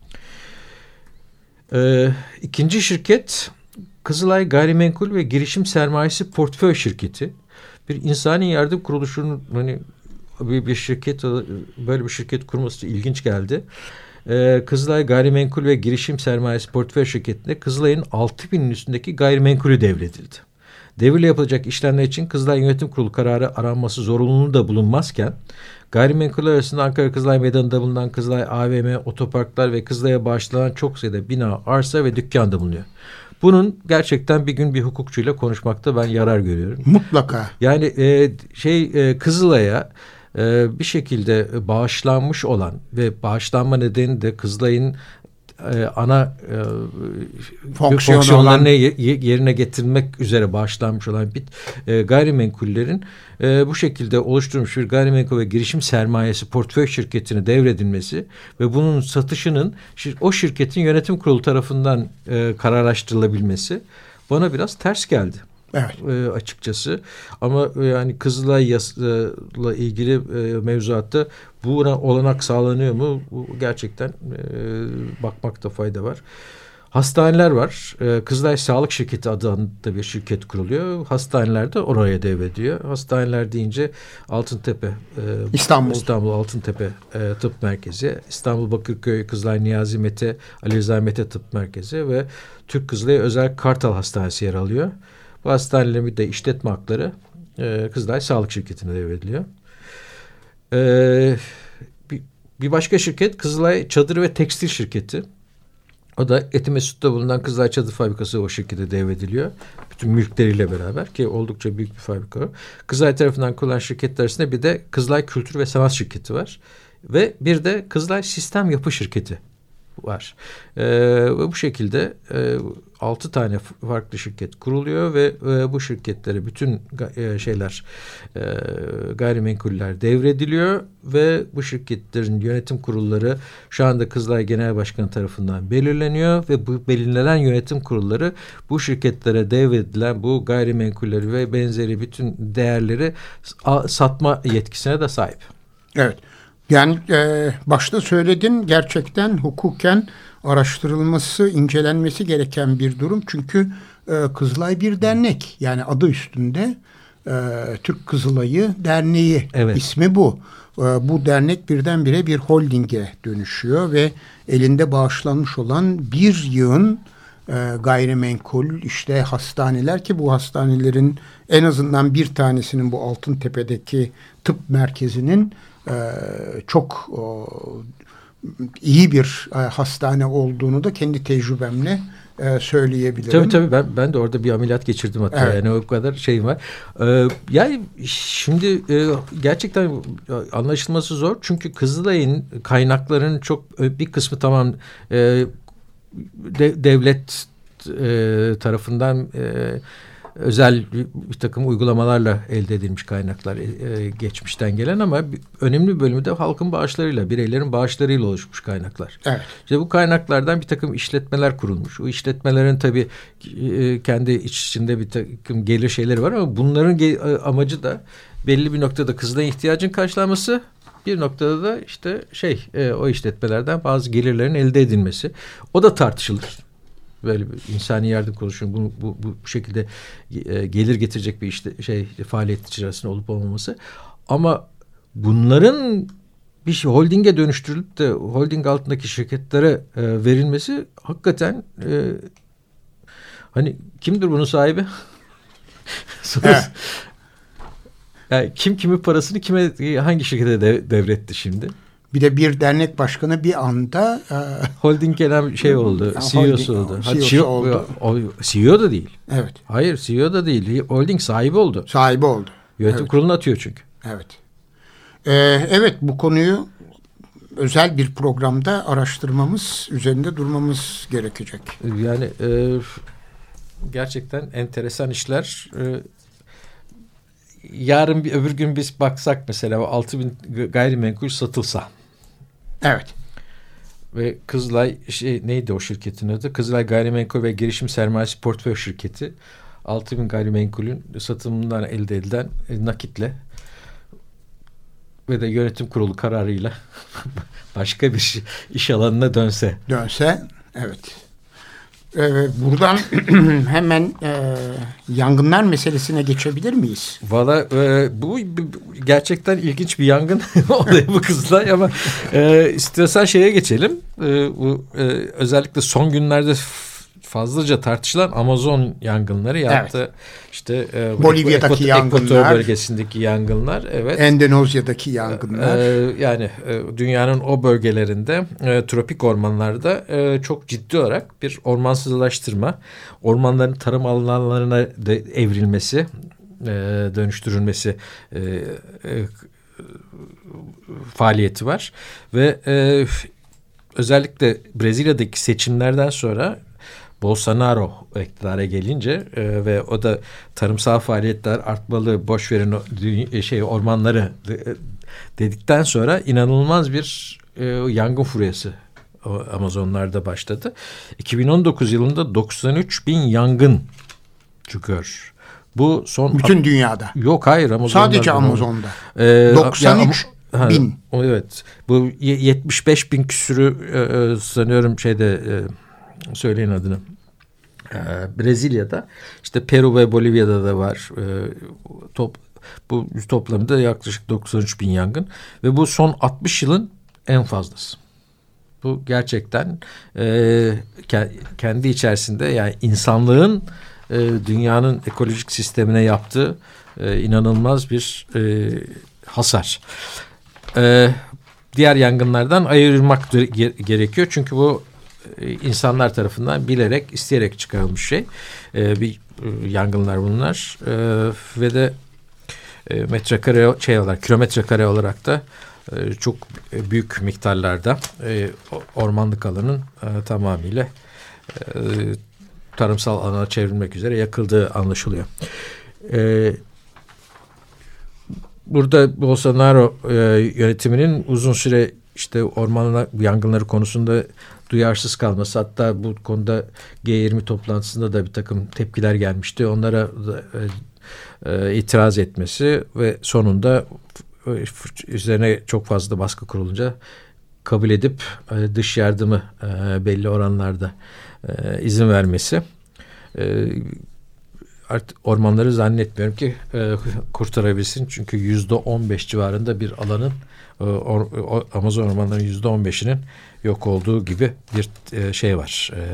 E, ikinci şirket Kızılay Gayrimenkul ve Girişim Sermayesi Portföy Şirketi. Bir insani yardım kuruluşunun hani bir, bir şirket böyle bir şirket kurması ilginç geldi. Ee, Kızılay Gayrimenkul ve Girişim Sermayesi Portföy Şirketi'nde Kızılay'ın altı binin üstündeki gayrimenkulü devredildi. Devirle yapılacak işlemler için Kızılay Yönetim Kurulu kararı aranması zorunluluğu da bulunmazken gayrimenkuller arasında Ankara Kızılay Meydanı'nda bulunan Kızılay A V M, otoparklar ve Kızılay'a bağışlanan çok sayıda bina, arsa ve dükkan da bulunuyor. Bunun gerçekten bir gün bir hukukçuyla konuşmakta ben yarar görüyorum. Mutlaka. Yani e, şey e, Kızılay'a e, bir şekilde bağışlanmış olan ve bağışlanma nedeni de Kızılay'ın e, ana e, Fonksiyon fonksiyonlarını ye, yerine getirmek üzere bağışlanmış olan bir e, gayrimenkullerin e, bu şekilde oluşturulmuş bir gayrimenkul ve girişim sermayesi portföy şirketine devredilmesi ve bunun satışının o şirketin yönetim kurulu tarafından e, kararlaştırılabilmesi bana biraz ters geldi. Evet. E, açıkçası ama e, yani Kızılay'la ilgili e, mevzuatta buna olanak sağlanıyor mu? Bu gerçekten e, bakmakta fayda var. Hastaneler var. E, Kızılay Sağlık Şirketi adında bir şirket kuruluyor. Hastaneler de oraya devrediyor. Hastaneler deyince Altıntepe, e, İstanbul. İstanbul Altıntepe e, Tıp Merkezi, İstanbul Bakırköy Kızılay Niyazi Mete Ali Rıza Mete Tıp Merkezi ve Türk Kızılay Özel Kartal Hastanesi yer alıyor. Bu hastanelerin de işletme hakları e, Kızılay Sağlık Şirketi'ne devrediliyor. E, bir, bir başka şirket Kızılay Çadır ve Tekstil Şirketi. O da Etimesgut'ta bulunan Kızılay Çadır Fabrikası o şirkete devrediliyor. Bütün mülkleriyle beraber ki oldukça büyük bir fabrika. Kızılay tarafından kurulan şirketler arasında bir de Kızılay Kültür ve Sanat Şirketi var. Ve bir de Kızılay Sistem Yapı Şirketi var. Ee, ve bu şekilde e, altı tane farklı şirket kuruluyor ve e, bu şirketlere bütün e, şeyler e, gayrimenkuller devrediliyor ve bu şirketlerin yönetim kurulları şu anda Kızılay Genel Başkanı tarafından belirleniyor ve bu belirlenen yönetim kurulları bu şirketlere devredilen bu gayrimenkulleri ve benzeri bütün değerleri satma yetkisine de sahip. Evet. Yani e, başta söyledin, gerçekten hukuken araştırılması, incelenmesi gereken bir durum. Çünkü e, Kızılay bir dernek. Yani adı üstünde e, Türk Kızılayı Derneği. Evet. İsmi bu. E, bu dernek birdenbire bir holdinge dönüşüyor ve elinde bağışlanmış olan bir yığın e, gayrimenkul, işte hastaneler ki bu hastanelerin en azından bir tanesinin bu Altıntepe'deki tıp merkezinin Ee, çok o, iyi bir e, hastane olduğunu da kendi tecrübemle e, söyleyebilirim. Tabii tabii ben ben de orada bir ameliyat geçirdim hatta evet. Yani o kadar şeyim var. Ee, yani şimdi e, gerçekten anlaşılması zor çünkü Kızılay'ın kaynaklarının çok bir kısmı tamam e, de, devlet e, tarafından e, özel bir, bir takım uygulamalarla elde edilmiş kaynaklar e, geçmişten gelen ama bir, önemli bir bölümü de halkın bağışlarıyla, bireylerin bağışlarıyla oluşmuş kaynaklar. Evet. İşte bu kaynaklardan bir takım işletmeler kurulmuş. O işletmelerin tabii e, kendi iç içinde bir takım gelir şeyleri var ama bunların ge- amacı da belli bir noktada Kızılay'ın ihtiyacın karşılanması, bir noktada da işte şey e, o işletmelerden bazı gelirlerin elde edilmesi. O da tartışılır. Böyle bir insani yardım kuruluşunun bu, bu, bu şekilde e, gelir getirecek bir işte şey faaliyet içerisinde olup olmaması. Ama bunların bir şey holdinge dönüştürülüp de holding altındaki şirketlere e, verilmesi hakikaten e, hani kimdir bunun sahibi? Evet. Yani kim kimin parasını kime hangi şirkete de, devretti şimdi? Bir de bir dernek başkanı bir anda e, holding gelen şey oldu. C E O'su oldu. C E O'su oldu. O, C E O da değil. Evet. Hayır C E O da değil. Holding sahibi oldu. Sahibi oldu. Yönetim evet. kuruluna atıyor çünkü. Evet. Ee, evet bu konuyu özel bir programda araştırmamız, üzerinde durmamız gerekecek. Yani e, gerçekten enteresan işler. E, yarın bir öbür gün biz baksak mesela altı bin gayrimenkul satılsa. Evet. ve Kızılay şey neydi o şirketin adı? Kızılay Gayrimenkul ve Girişim Sermayesi Portföy Şirketi altı bin gayrimenkulün satımından elde edilen nakitle ve de yönetim kurulu kararıyla başka bir iş alanına dönse. Dönse, evet. Ee, buradan hemen e, yangınlar meselesine geçebilir miyiz? Valla e, bu gerçekten ilginç bir yangın olayı bu Kızılay ama e, istiyorsan şeye geçelim. E, bu e, özellikle son günlerde fazlaca tartışılan Amazon yangınları ya da evet. işte e, Bolivya'daki Ekvator, yangınlar, Ekvator bölgesindeki yangınlar, evet. Endonezya'daki yangınlar. E, yani e, dünyanın o bölgelerinde e, tropik ormanlarda e, çok ciddi olarak bir ormansızlaştırma, ormanların tarım alanlarına de evrilmesi, e, dönüştürülmesi e, e, faaliyeti var ve e, özellikle Brezilya'daki seçimlerden sonra Bolsonaro iktidara gelince e, ve o da tarımsal faaliyetler artmalı, boş verin o, şey ormanları de, dedikten sonra inanılmaz bir e, yangın furyası o Amazonlarda başladı. iki bin on dokuz yılında doksan üç bin yangın çıkıyor. Bu son bütün dünyada. Yok hayır Amazon'da. Sadece Amazon'da. Ee, doksan üç ya, bin. Ha, evet. Bu yetmiş beş bin küsürü e, sanıyorum şeyde e, söyleyin adını. Ee, Brezilya'da, işte Peru ve Bolivya'da da var. Ee, top, bu toplamda yaklaşık doksan üç bin yangın ve bu son altmış yılın en fazlası. Bu gerçekten e, ke, kendi içerisinde yani insanlığın e, dünyanın ekolojik sistemine yaptığı e, inanılmaz bir e, hasar. E, diğer yangınlardan ayırmak gerekiyor çünkü bu insanlar tarafından bilerek, isteyerek çıkarılmış şey. Ee, bir e, yangınlar bunlar. Ee, ve de e, metrekare şey olarak, kilometre kare olarak da e, çok büyük miktarlarda e, ormanlık alanın e, tamamıyla e, tarımsal alana çevrilmek üzere yakıldığı anlaşılıyor. E, burada Bolsonaro e, yönetiminin uzun süre işte orman yangınları konusunda duyarsız kalması, hatta bu konuda G yirmi toplantısında da bir takım tepkiler gelmişti. Onlara da, e, e, itiraz etmesi ve sonunda e, üzerine çok fazla baskı kurulunca kabul edip e, dış yardımı e, belli oranlarda e, izin vermesi. E, artık ormanları zannetmiyorum ki e, kurtarabilsin. Çünkü yüzde on beş civarında bir alanın Or, o, Amazon ormanlarının yüzde on beşinin yok olduğu gibi bir e, şey var. E,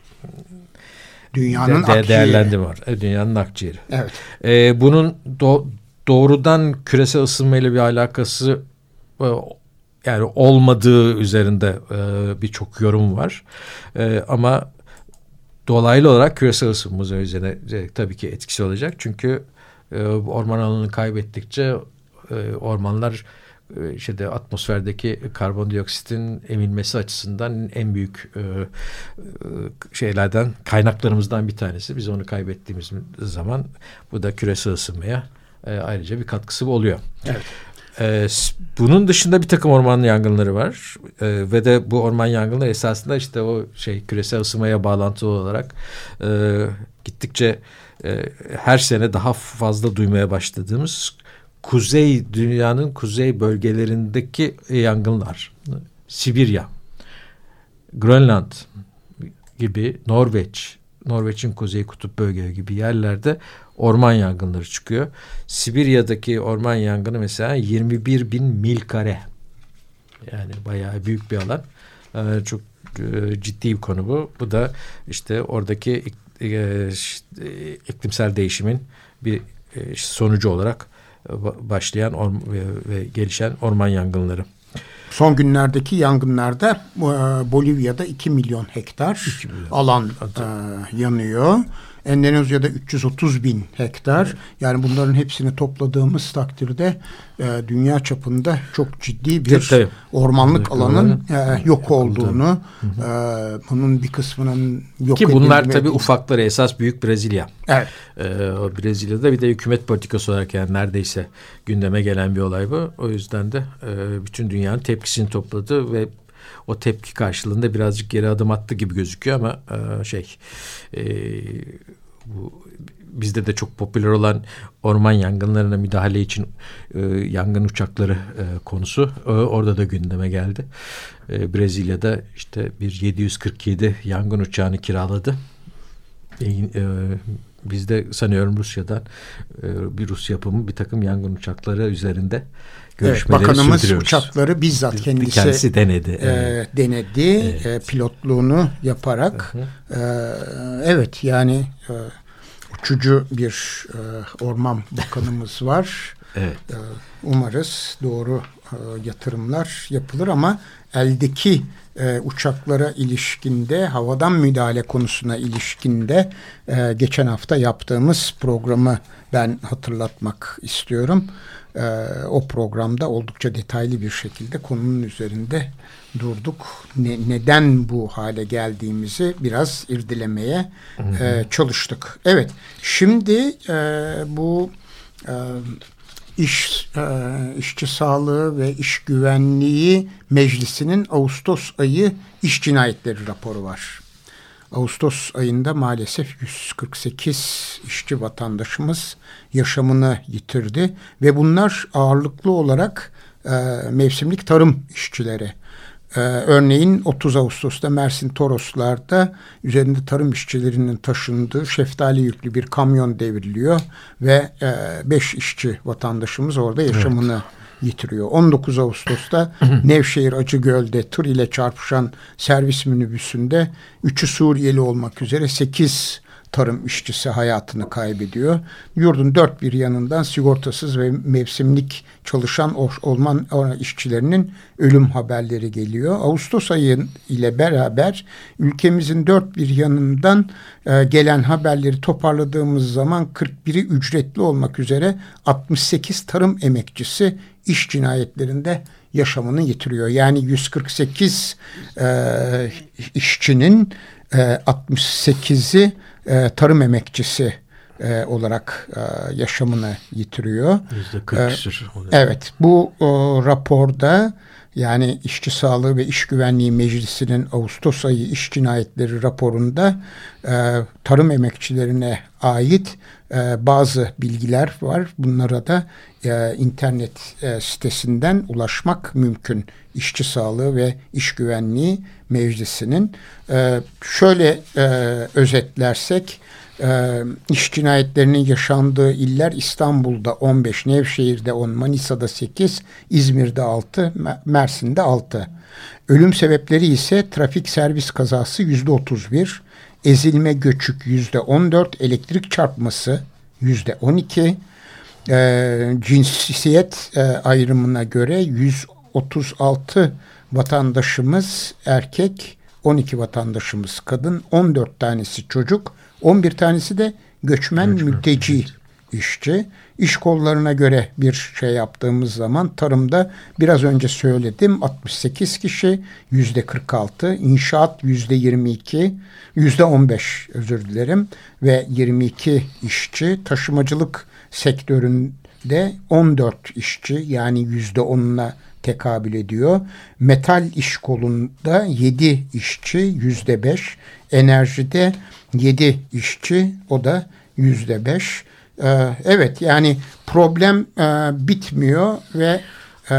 dünyanın de, de, değerlendirme var. E, dünyanın akciğeri. Evet. E, bunun do, doğrudan küresel ısınmayla bir alakası e, yani olmadığı üzerinde e, birçok yorum var. E, ama dolaylı olarak küresel ısınma üzerine e, tabii ki etkisi olacak. Çünkü e, orman alanını kaybettikçe e, ormanlar işte atmosferdeki karbondioksitin emilmesi açısından en büyük e, şeylerden, kaynaklarımızdan bir tanesi. Biz onu kaybettiğimiz zaman bu da küresel ısınmaya e, ayrıca bir katkısı oluyor. Evet. E, bunun dışında bir takım orman yangınları var e, ve de bu orman yangınları esasında işte o şey küresel ısınmaya bağlantılı olarak e, gittikçe e, her sene daha fazla duymaya başladığımız kuzey, dünyanın kuzey bölgelerindeki yangınlar, Sibirya, Grönland gibi, Norveç, Norveç'in kuzey kutup bölgeleri gibi yerlerde orman yangınları çıkıyor. Sibirya'daki orman yangını mesela yirmi bir bin mil kare. Yani bayağı büyük bir alan. Ee, çok e, ciddi bir konu bu. Bu da işte oradaki e, iklimsel değişimin bir e, sonucu olarak başlayan or- ve, ve gelişen orman yangınları. Son günlerdeki yangınlarda e, Bolivya'da iki milyon hektar iki milyon. alan e, yanıyor. Endonezya'da üç yüz otuz bin hektar. Evet. Yani bunların hepsini topladığımız takdirde e, dünya çapında çok ciddi bir tabii, ormanlık tabii, alanın e, yok olduğunu, e, bunun bir kısmının yok ki bunlar tabii değil. Ufakları, esas büyük Brezilya. Evet. E, o Brezilya'da bir de hükümet politikası olarak yani neredeyse gündeme gelen bir olay bu. O yüzden de e, bütün dünyanın tepkisini topladı ve o tepki karşılığında birazcık geri adım attı gibi gözüküyor ama e, şey e, bu bizde de çok popüler olan orman yangınlarına müdahale için e, yangın uçakları e, konusu e, orada da gündeme geldi. E, Brezilya'da işte bir yedi yüz kırk yedi yangın uçağını kiraladı. E, e, bizde sanıyorum Rusya'dan e, bir Rus yapımı bir takım yangın uçakları üzerinde görüşmeleri evet, bakanımız sürdürüyoruz. Uçakları bizzat kendisi, kendisi denedi. E, evet. denedi evet. E, pilotluğunu yaparak. E, evet yani e, uçucu bir e, orman bakanımız var. Evet. E, umarız doğru e, yatırımlar yapılır ama eldeki e, uçaklara ilişkinde, havadan müdahale konusuna ilişkinde e, geçen hafta yaptığımız programı ben hatırlatmak istiyorum. E, o programda oldukça detaylı bir şekilde konunun üzerinde durduk. Ne, neden bu hale geldiğimizi biraz irdelemeye e, çalıştık. Evet, şimdi e, bu e, iş e, işçi sağlığı ve iş güvenliği meclisinin Ağustos ayı iş cinayetleri raporu var. Ağustos ayında maalesef yüz kırk sekiz işçi vatandaşımız yaşamını yitirdi ve bunlar ağırlıklı olarak e, mevsimlik tarım işçileri. Ee, örneğin otuz Ağustos'ta Mersin Toroslar'da üzerinde tarım işçilerinin taşındığı şeftali yüklü bir kamyon devriliyor ve e, beş işçi vatandaşımız orada yaşamını evet. yitiriyor. on dokuz Ağustos'ta Nevşehir Acıgöl'de tır ile çarpışan servis minibüsünde üçü Suriyeli olmak üzere sekiz tarım işçisi hayatını kaybediyor. Yurdun dört bir yanından sigortasız ve mevsimlik çalışan orman işçilerinin ölüm haberleri geliyor. Ağustos ayı ile beraber ülkemizin dört bir yanından e, gelen haberleri toparladığımız zaman kırk biri ücretli olmak üzere altmış sekiz tarım emekçisi iş cinayetlerinde yaşamını yitiriyor. Yani yüz kırk sekiz e, işçinin e, altmış sekizi e, tarım emekçisi e, olarak e, yaşamını yitiriyor. yüzde kırk küsur. Evet, bu o, raporda yani İşçi Sağlığı ve İş Güvenliği Meclisi'nin Ağustos ayı iş cinayetleri raporunda e, tarım emekçilerine ait e, bazı bilgiler var. Bunlara da e, internet e, sitesinden ulaşmak mümkün. İşçi Sağlığı ve İş Güvenliği Meclisi'nin. E, şöyle e, özetlersek, Ee, iş cinayetlerinin yaşandığı iller İstanbul'da on beş, Nevşehir'de on, Manisa'da sekiz, İzmir'de altı, Mersin'de altı. Ölüm sebepleri ise trafik servis kazası yüzde otuz bir, ezilme göçük yüzde on dört, elektrik çarpması yüzde on iki, e, cinsiyet e, ayrımına göre yüz otuz altı vatandaşımız erkek, on iki vatandaşımız kadın, on dört tanesi çocuk, on bir tanesi de göçmen, göçmen mülteci evet. işçi. İş kollarına göre bir şey yaptığımız zaman tarımda biraz önce söyledim altmış sekiz kişi, yüzde kırk altı, inşaat yüzde yirmi iki, yüzde on beş özür dilerim ve yirmi iki işçi, taşımacılık sektöründe on dört işçi yani yüzde onuna tekabül ediyor. Metal iş kolunda yedi işçi, yüzde beş, enerjide yedi işçi, o da yüzde beş. Ee, evet yani problem e, bitmiyor ve e,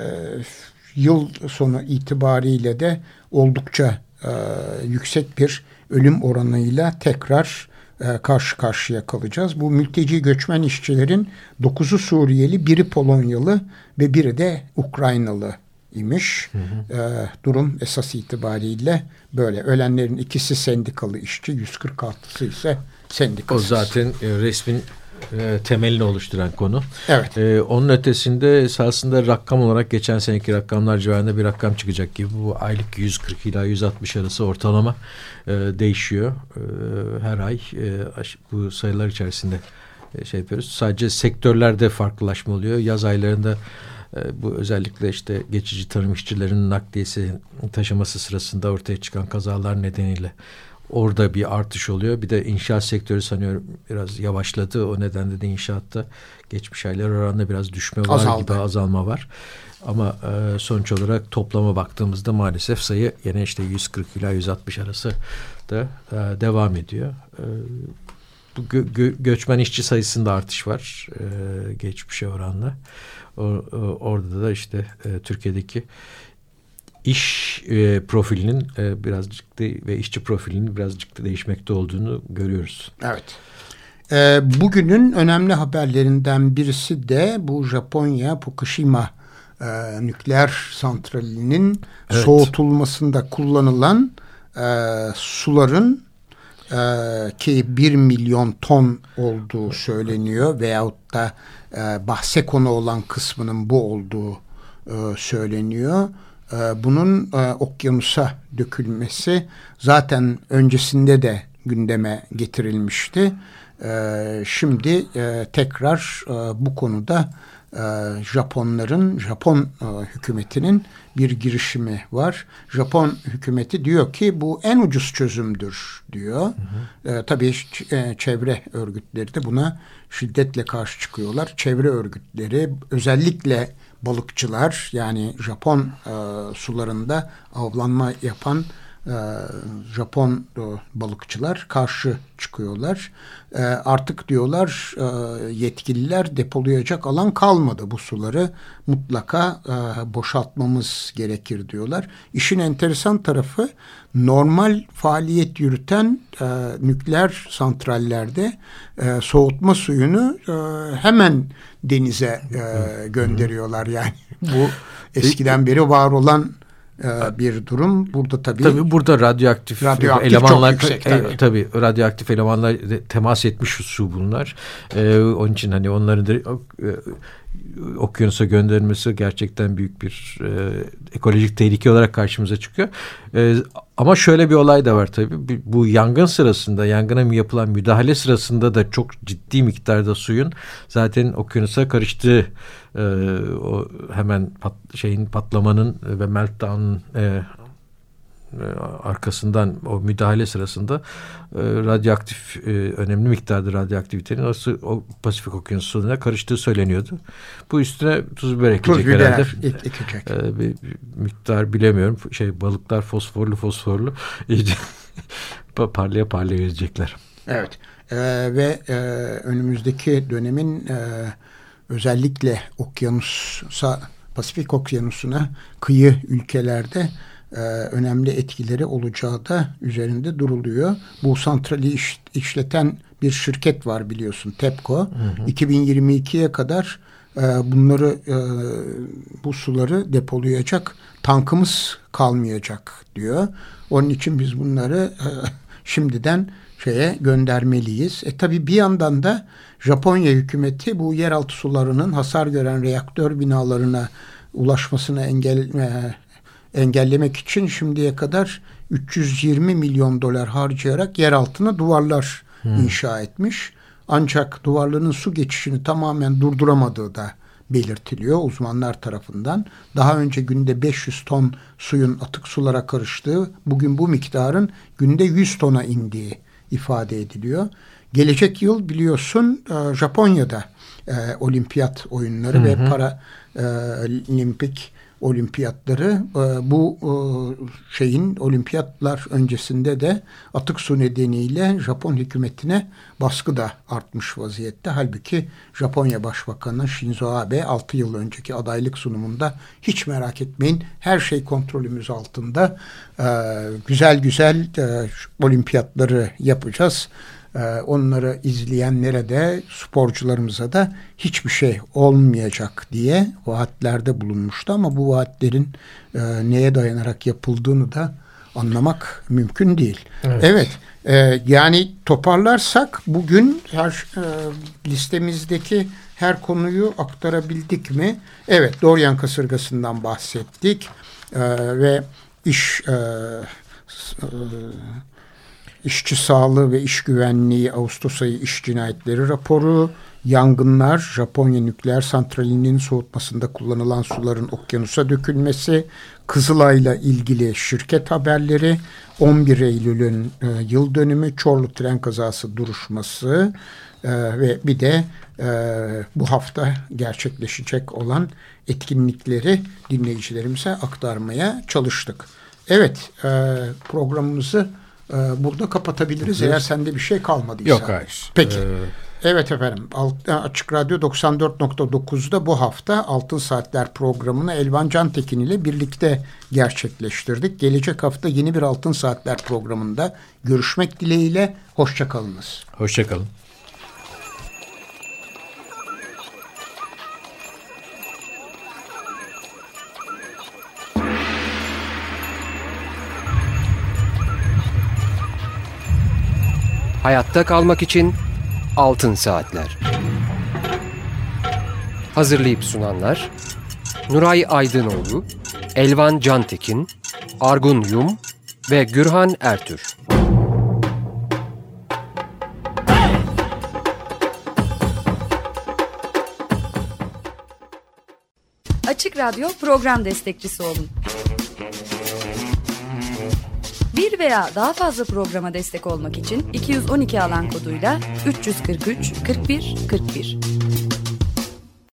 yıl sonu itibariyle de oldukça e, yüksek bir ölüm oranıyla tekrar e, karşı karşıya kalacağız. Bu mülteci göçmen işçilerin dokuzu Suriyeli, biri Polonyalı ve biri de Ukraynalı imiş. Hı hı. E, durum esas itibariyle böyle. Ölenlerin ikisi sendikalı işçi, yüz kırk altısı ise sendikasız. O zaten e, resmin e, temelini oluşturan konu. Evet. E, onun ötesinde esasında rakam olarak geçen seneki rakamlar civarında bir rakam çıkacak gibi. Bu aylık yüz kırk ila yüz altmış arası ortalama e, değişiyor. E, her ay e, bu sayılar içerisinde e, şey yapıyoruz. Sadece sektörlerde farklılaşma oluyor. Yaz aylarında bu özellikle işte geçici tarım işçilerinin nakliyesi taşıması sırasında ortaya çıkan kazalar nedeniyle orada bir artış oluyor. Bir de inşaat sektörü sanıyorum biraz yavaşladı. O nedenle de inşaatta geçmiş aylar oranında biraz düşme var Azaldı. gibi, azalma var. Ama e, sonuç olarak toplama baktığımızda maalesef sayı yine işte yüz kırk ila yüz altmış arası da e, devam ediyor. E, bu gö- gö- göçmen işçi sayısında artış var e, geçmişe oranla. O, o, orada da işte e, Türkiye'deki iş e, profilinin e, birazcık da ve işçi profilinin birazcık da değişmekte olduğunu görüyoruz. Evet. E, bugünün önemli haberlerinden birisi de bu Japonya Fukushima e, nükleer santralinin evet. soğutulmasında kullanılan e, suların e, ki bir milyon ton olduğu söyleniyor veyahut da e, bahse konu olan kısmının bu olduğu e, söyleniyor. Bunun e, okyanusa dökülmesi zaten öncesinde de gündeme getirilmişti. E, şimdi e, tekrar e, bu konuda e, Japonların, Japon e, hükümetinin bir girişimi var. Japon hükümeti diyor ki bu en ucuz çözümdür diyor. Hı hı. E, tabii e, çevre örgütleri de buna şiddetle karşı çıkıyorlar. Çevre örgütleri özellikle balıkçılar, yani Japon e, sularında avlanma yapan e, Japon e, balıkçılar karşı çıkıyorlar. E, artık diyorlar e, yetkililer depolayacak alan kalmadı. Bu suları mutlaka e, boşaltmamız gerekir diyorlar. İşin enteresan tarafı normal faaliyet yürüten e, nükleer santrallerde e, soğutma suyunu e, hemen denize e, gönderiyorlar yani. Bu eskiden beri var olan e, bir durum. Burada tabii tabii burada radyoaktif, radyoaktif elemanlar yüksek, tabii. E, tabii radyoaktif elemanlar temas etmiş su bunlar. E, onun için hani onların da e, okyanusa gönderilmesi gerçekten büyük bir e, ekolojik tehlike olarak karşımıza çıkıyor. E, ama şöyle bir olay da var tabii. Bu yangın sırasında, yangına yapılan müdahale sırasında da çok ciddi miktarda suyun zaten okyanusa karıştığı e, o hemen pat, şeyin patlamanın ve meltdown'un e, arkasından o müdahale sırasında e, radyoaktif e, önemli miktarda radyoaktivitenin o, o Pasifik Okyanusu sularına karıştığı söyleniyordu. Bu üstüne tuz biber ekleyecek herhalde. E, bir, bir miktar bilemiyorum. Şey balıklar fosforlu fosforlu iyice parlaya parlaya yüzecekler. Evet. E, ve e, önümüzdeki dönemin e, özellikle okyanusa, Pasifik Okyanusu'na kıyı ülkelerde Ee, önemli etkileri olacağı da üzerinde duruluyor. Bu santrali iş, işleten bir şirket var biliyorsun, TEPCO. Hı hı. iki bin yirmi ikiye kadar e, bunları e, bu suları depolayacak tankımız kalmayacak diyor. Onun için biz bunları e, şimdiden şeye göndermeliyiz. E tabii bir yandan da Japonya hükümeti bu yeraltı sularının hasar gören reaktör binalarına ulaşmasını engel e, engellemek için şimdiye kadar üç yüz yirmi milyon dolar harcayarak yer altına duvarlar hmm. inşa etmiş. Ancak duvarların su geçişini tamamen durduramadığı da belirtiliyor uzmanlar tarafından. Daha önce günde beş yüz ton suyun atık sulara karıştığı, bugün bu miktarın günde yüz tona indiği ifade ediliyor. Gelecek yıl biliyorsun Japonya'da e, olimpiyat oyunları hmm. ve para e, olimpik olimpiyatları bu şeyin olimpiyatlar öncesinde de atık su nedeniyle Japon hükümetine baskı da artmış vaziyette. Halbuki Japonya Başbakanı Shinzo Abe altı yıl önceki adaylık sunumunda hiç merak etmeyin, her şey kontrolümüz altında, güzel güzel olimpiyatları yapacağız. Onları izleyenlere de sporcularımıza da hiçbir şey olmayacak diye vaatlerde bulunmuştu. Ama bu vaatlerin e, neye dayanarak yapıldığını da anlamak mümkün değil. Evet, evet e, yani toparlarsak bugün her e, listemizdeki her konuyu aktarabildik mi? Evet, Dorian kasırgasından bahsettik e, ve iş e, e, İşçi sağlığı ve iş güvenliği Ağustos ayı iş cinayetleri raporu, yangınlar, Japonya nükleer santralinin soğutmasında kullanılan suların okyanusa dökülmesi, Kızılay'la ilgili şirket haberleri, on bir Eylül'ün e, yıl dönümü, Çorlu tren kazası duruşması e, ve bir de e, bu hafta gerçekleşecek olan etkinlikleri dinleyicilerimize aktarmaya çalıştık. Evet, e, programımızı e, burada kapatabiliriz eğer sende bir şey kalmadıysa. Yok, hayır. Peki. Ee... Evet efendim, Açık Radyo doksan dört nokta dokuz'da bu hafta Altın Saatler programını Elvan Cantekin ile birlikte gerçekleştirdik. Gelecek hafta yeni bir Altın Saatler programında görüşmek dileğiyle. Hoşça kalınız. Hoşça kalın. Hayatta kalmak için Altın Saatler. Hazırlayıp sunanlar Nuray Aydınoğlu, Elvan Cantekin, Argun Yum ve Gürhan Ertür. Açık Radyo program destekçisi olun. Bir veya daha fazla programa destek olmak için iki yüz on iki alan koduyla üç yüz kırk üç kırk bir kırk bir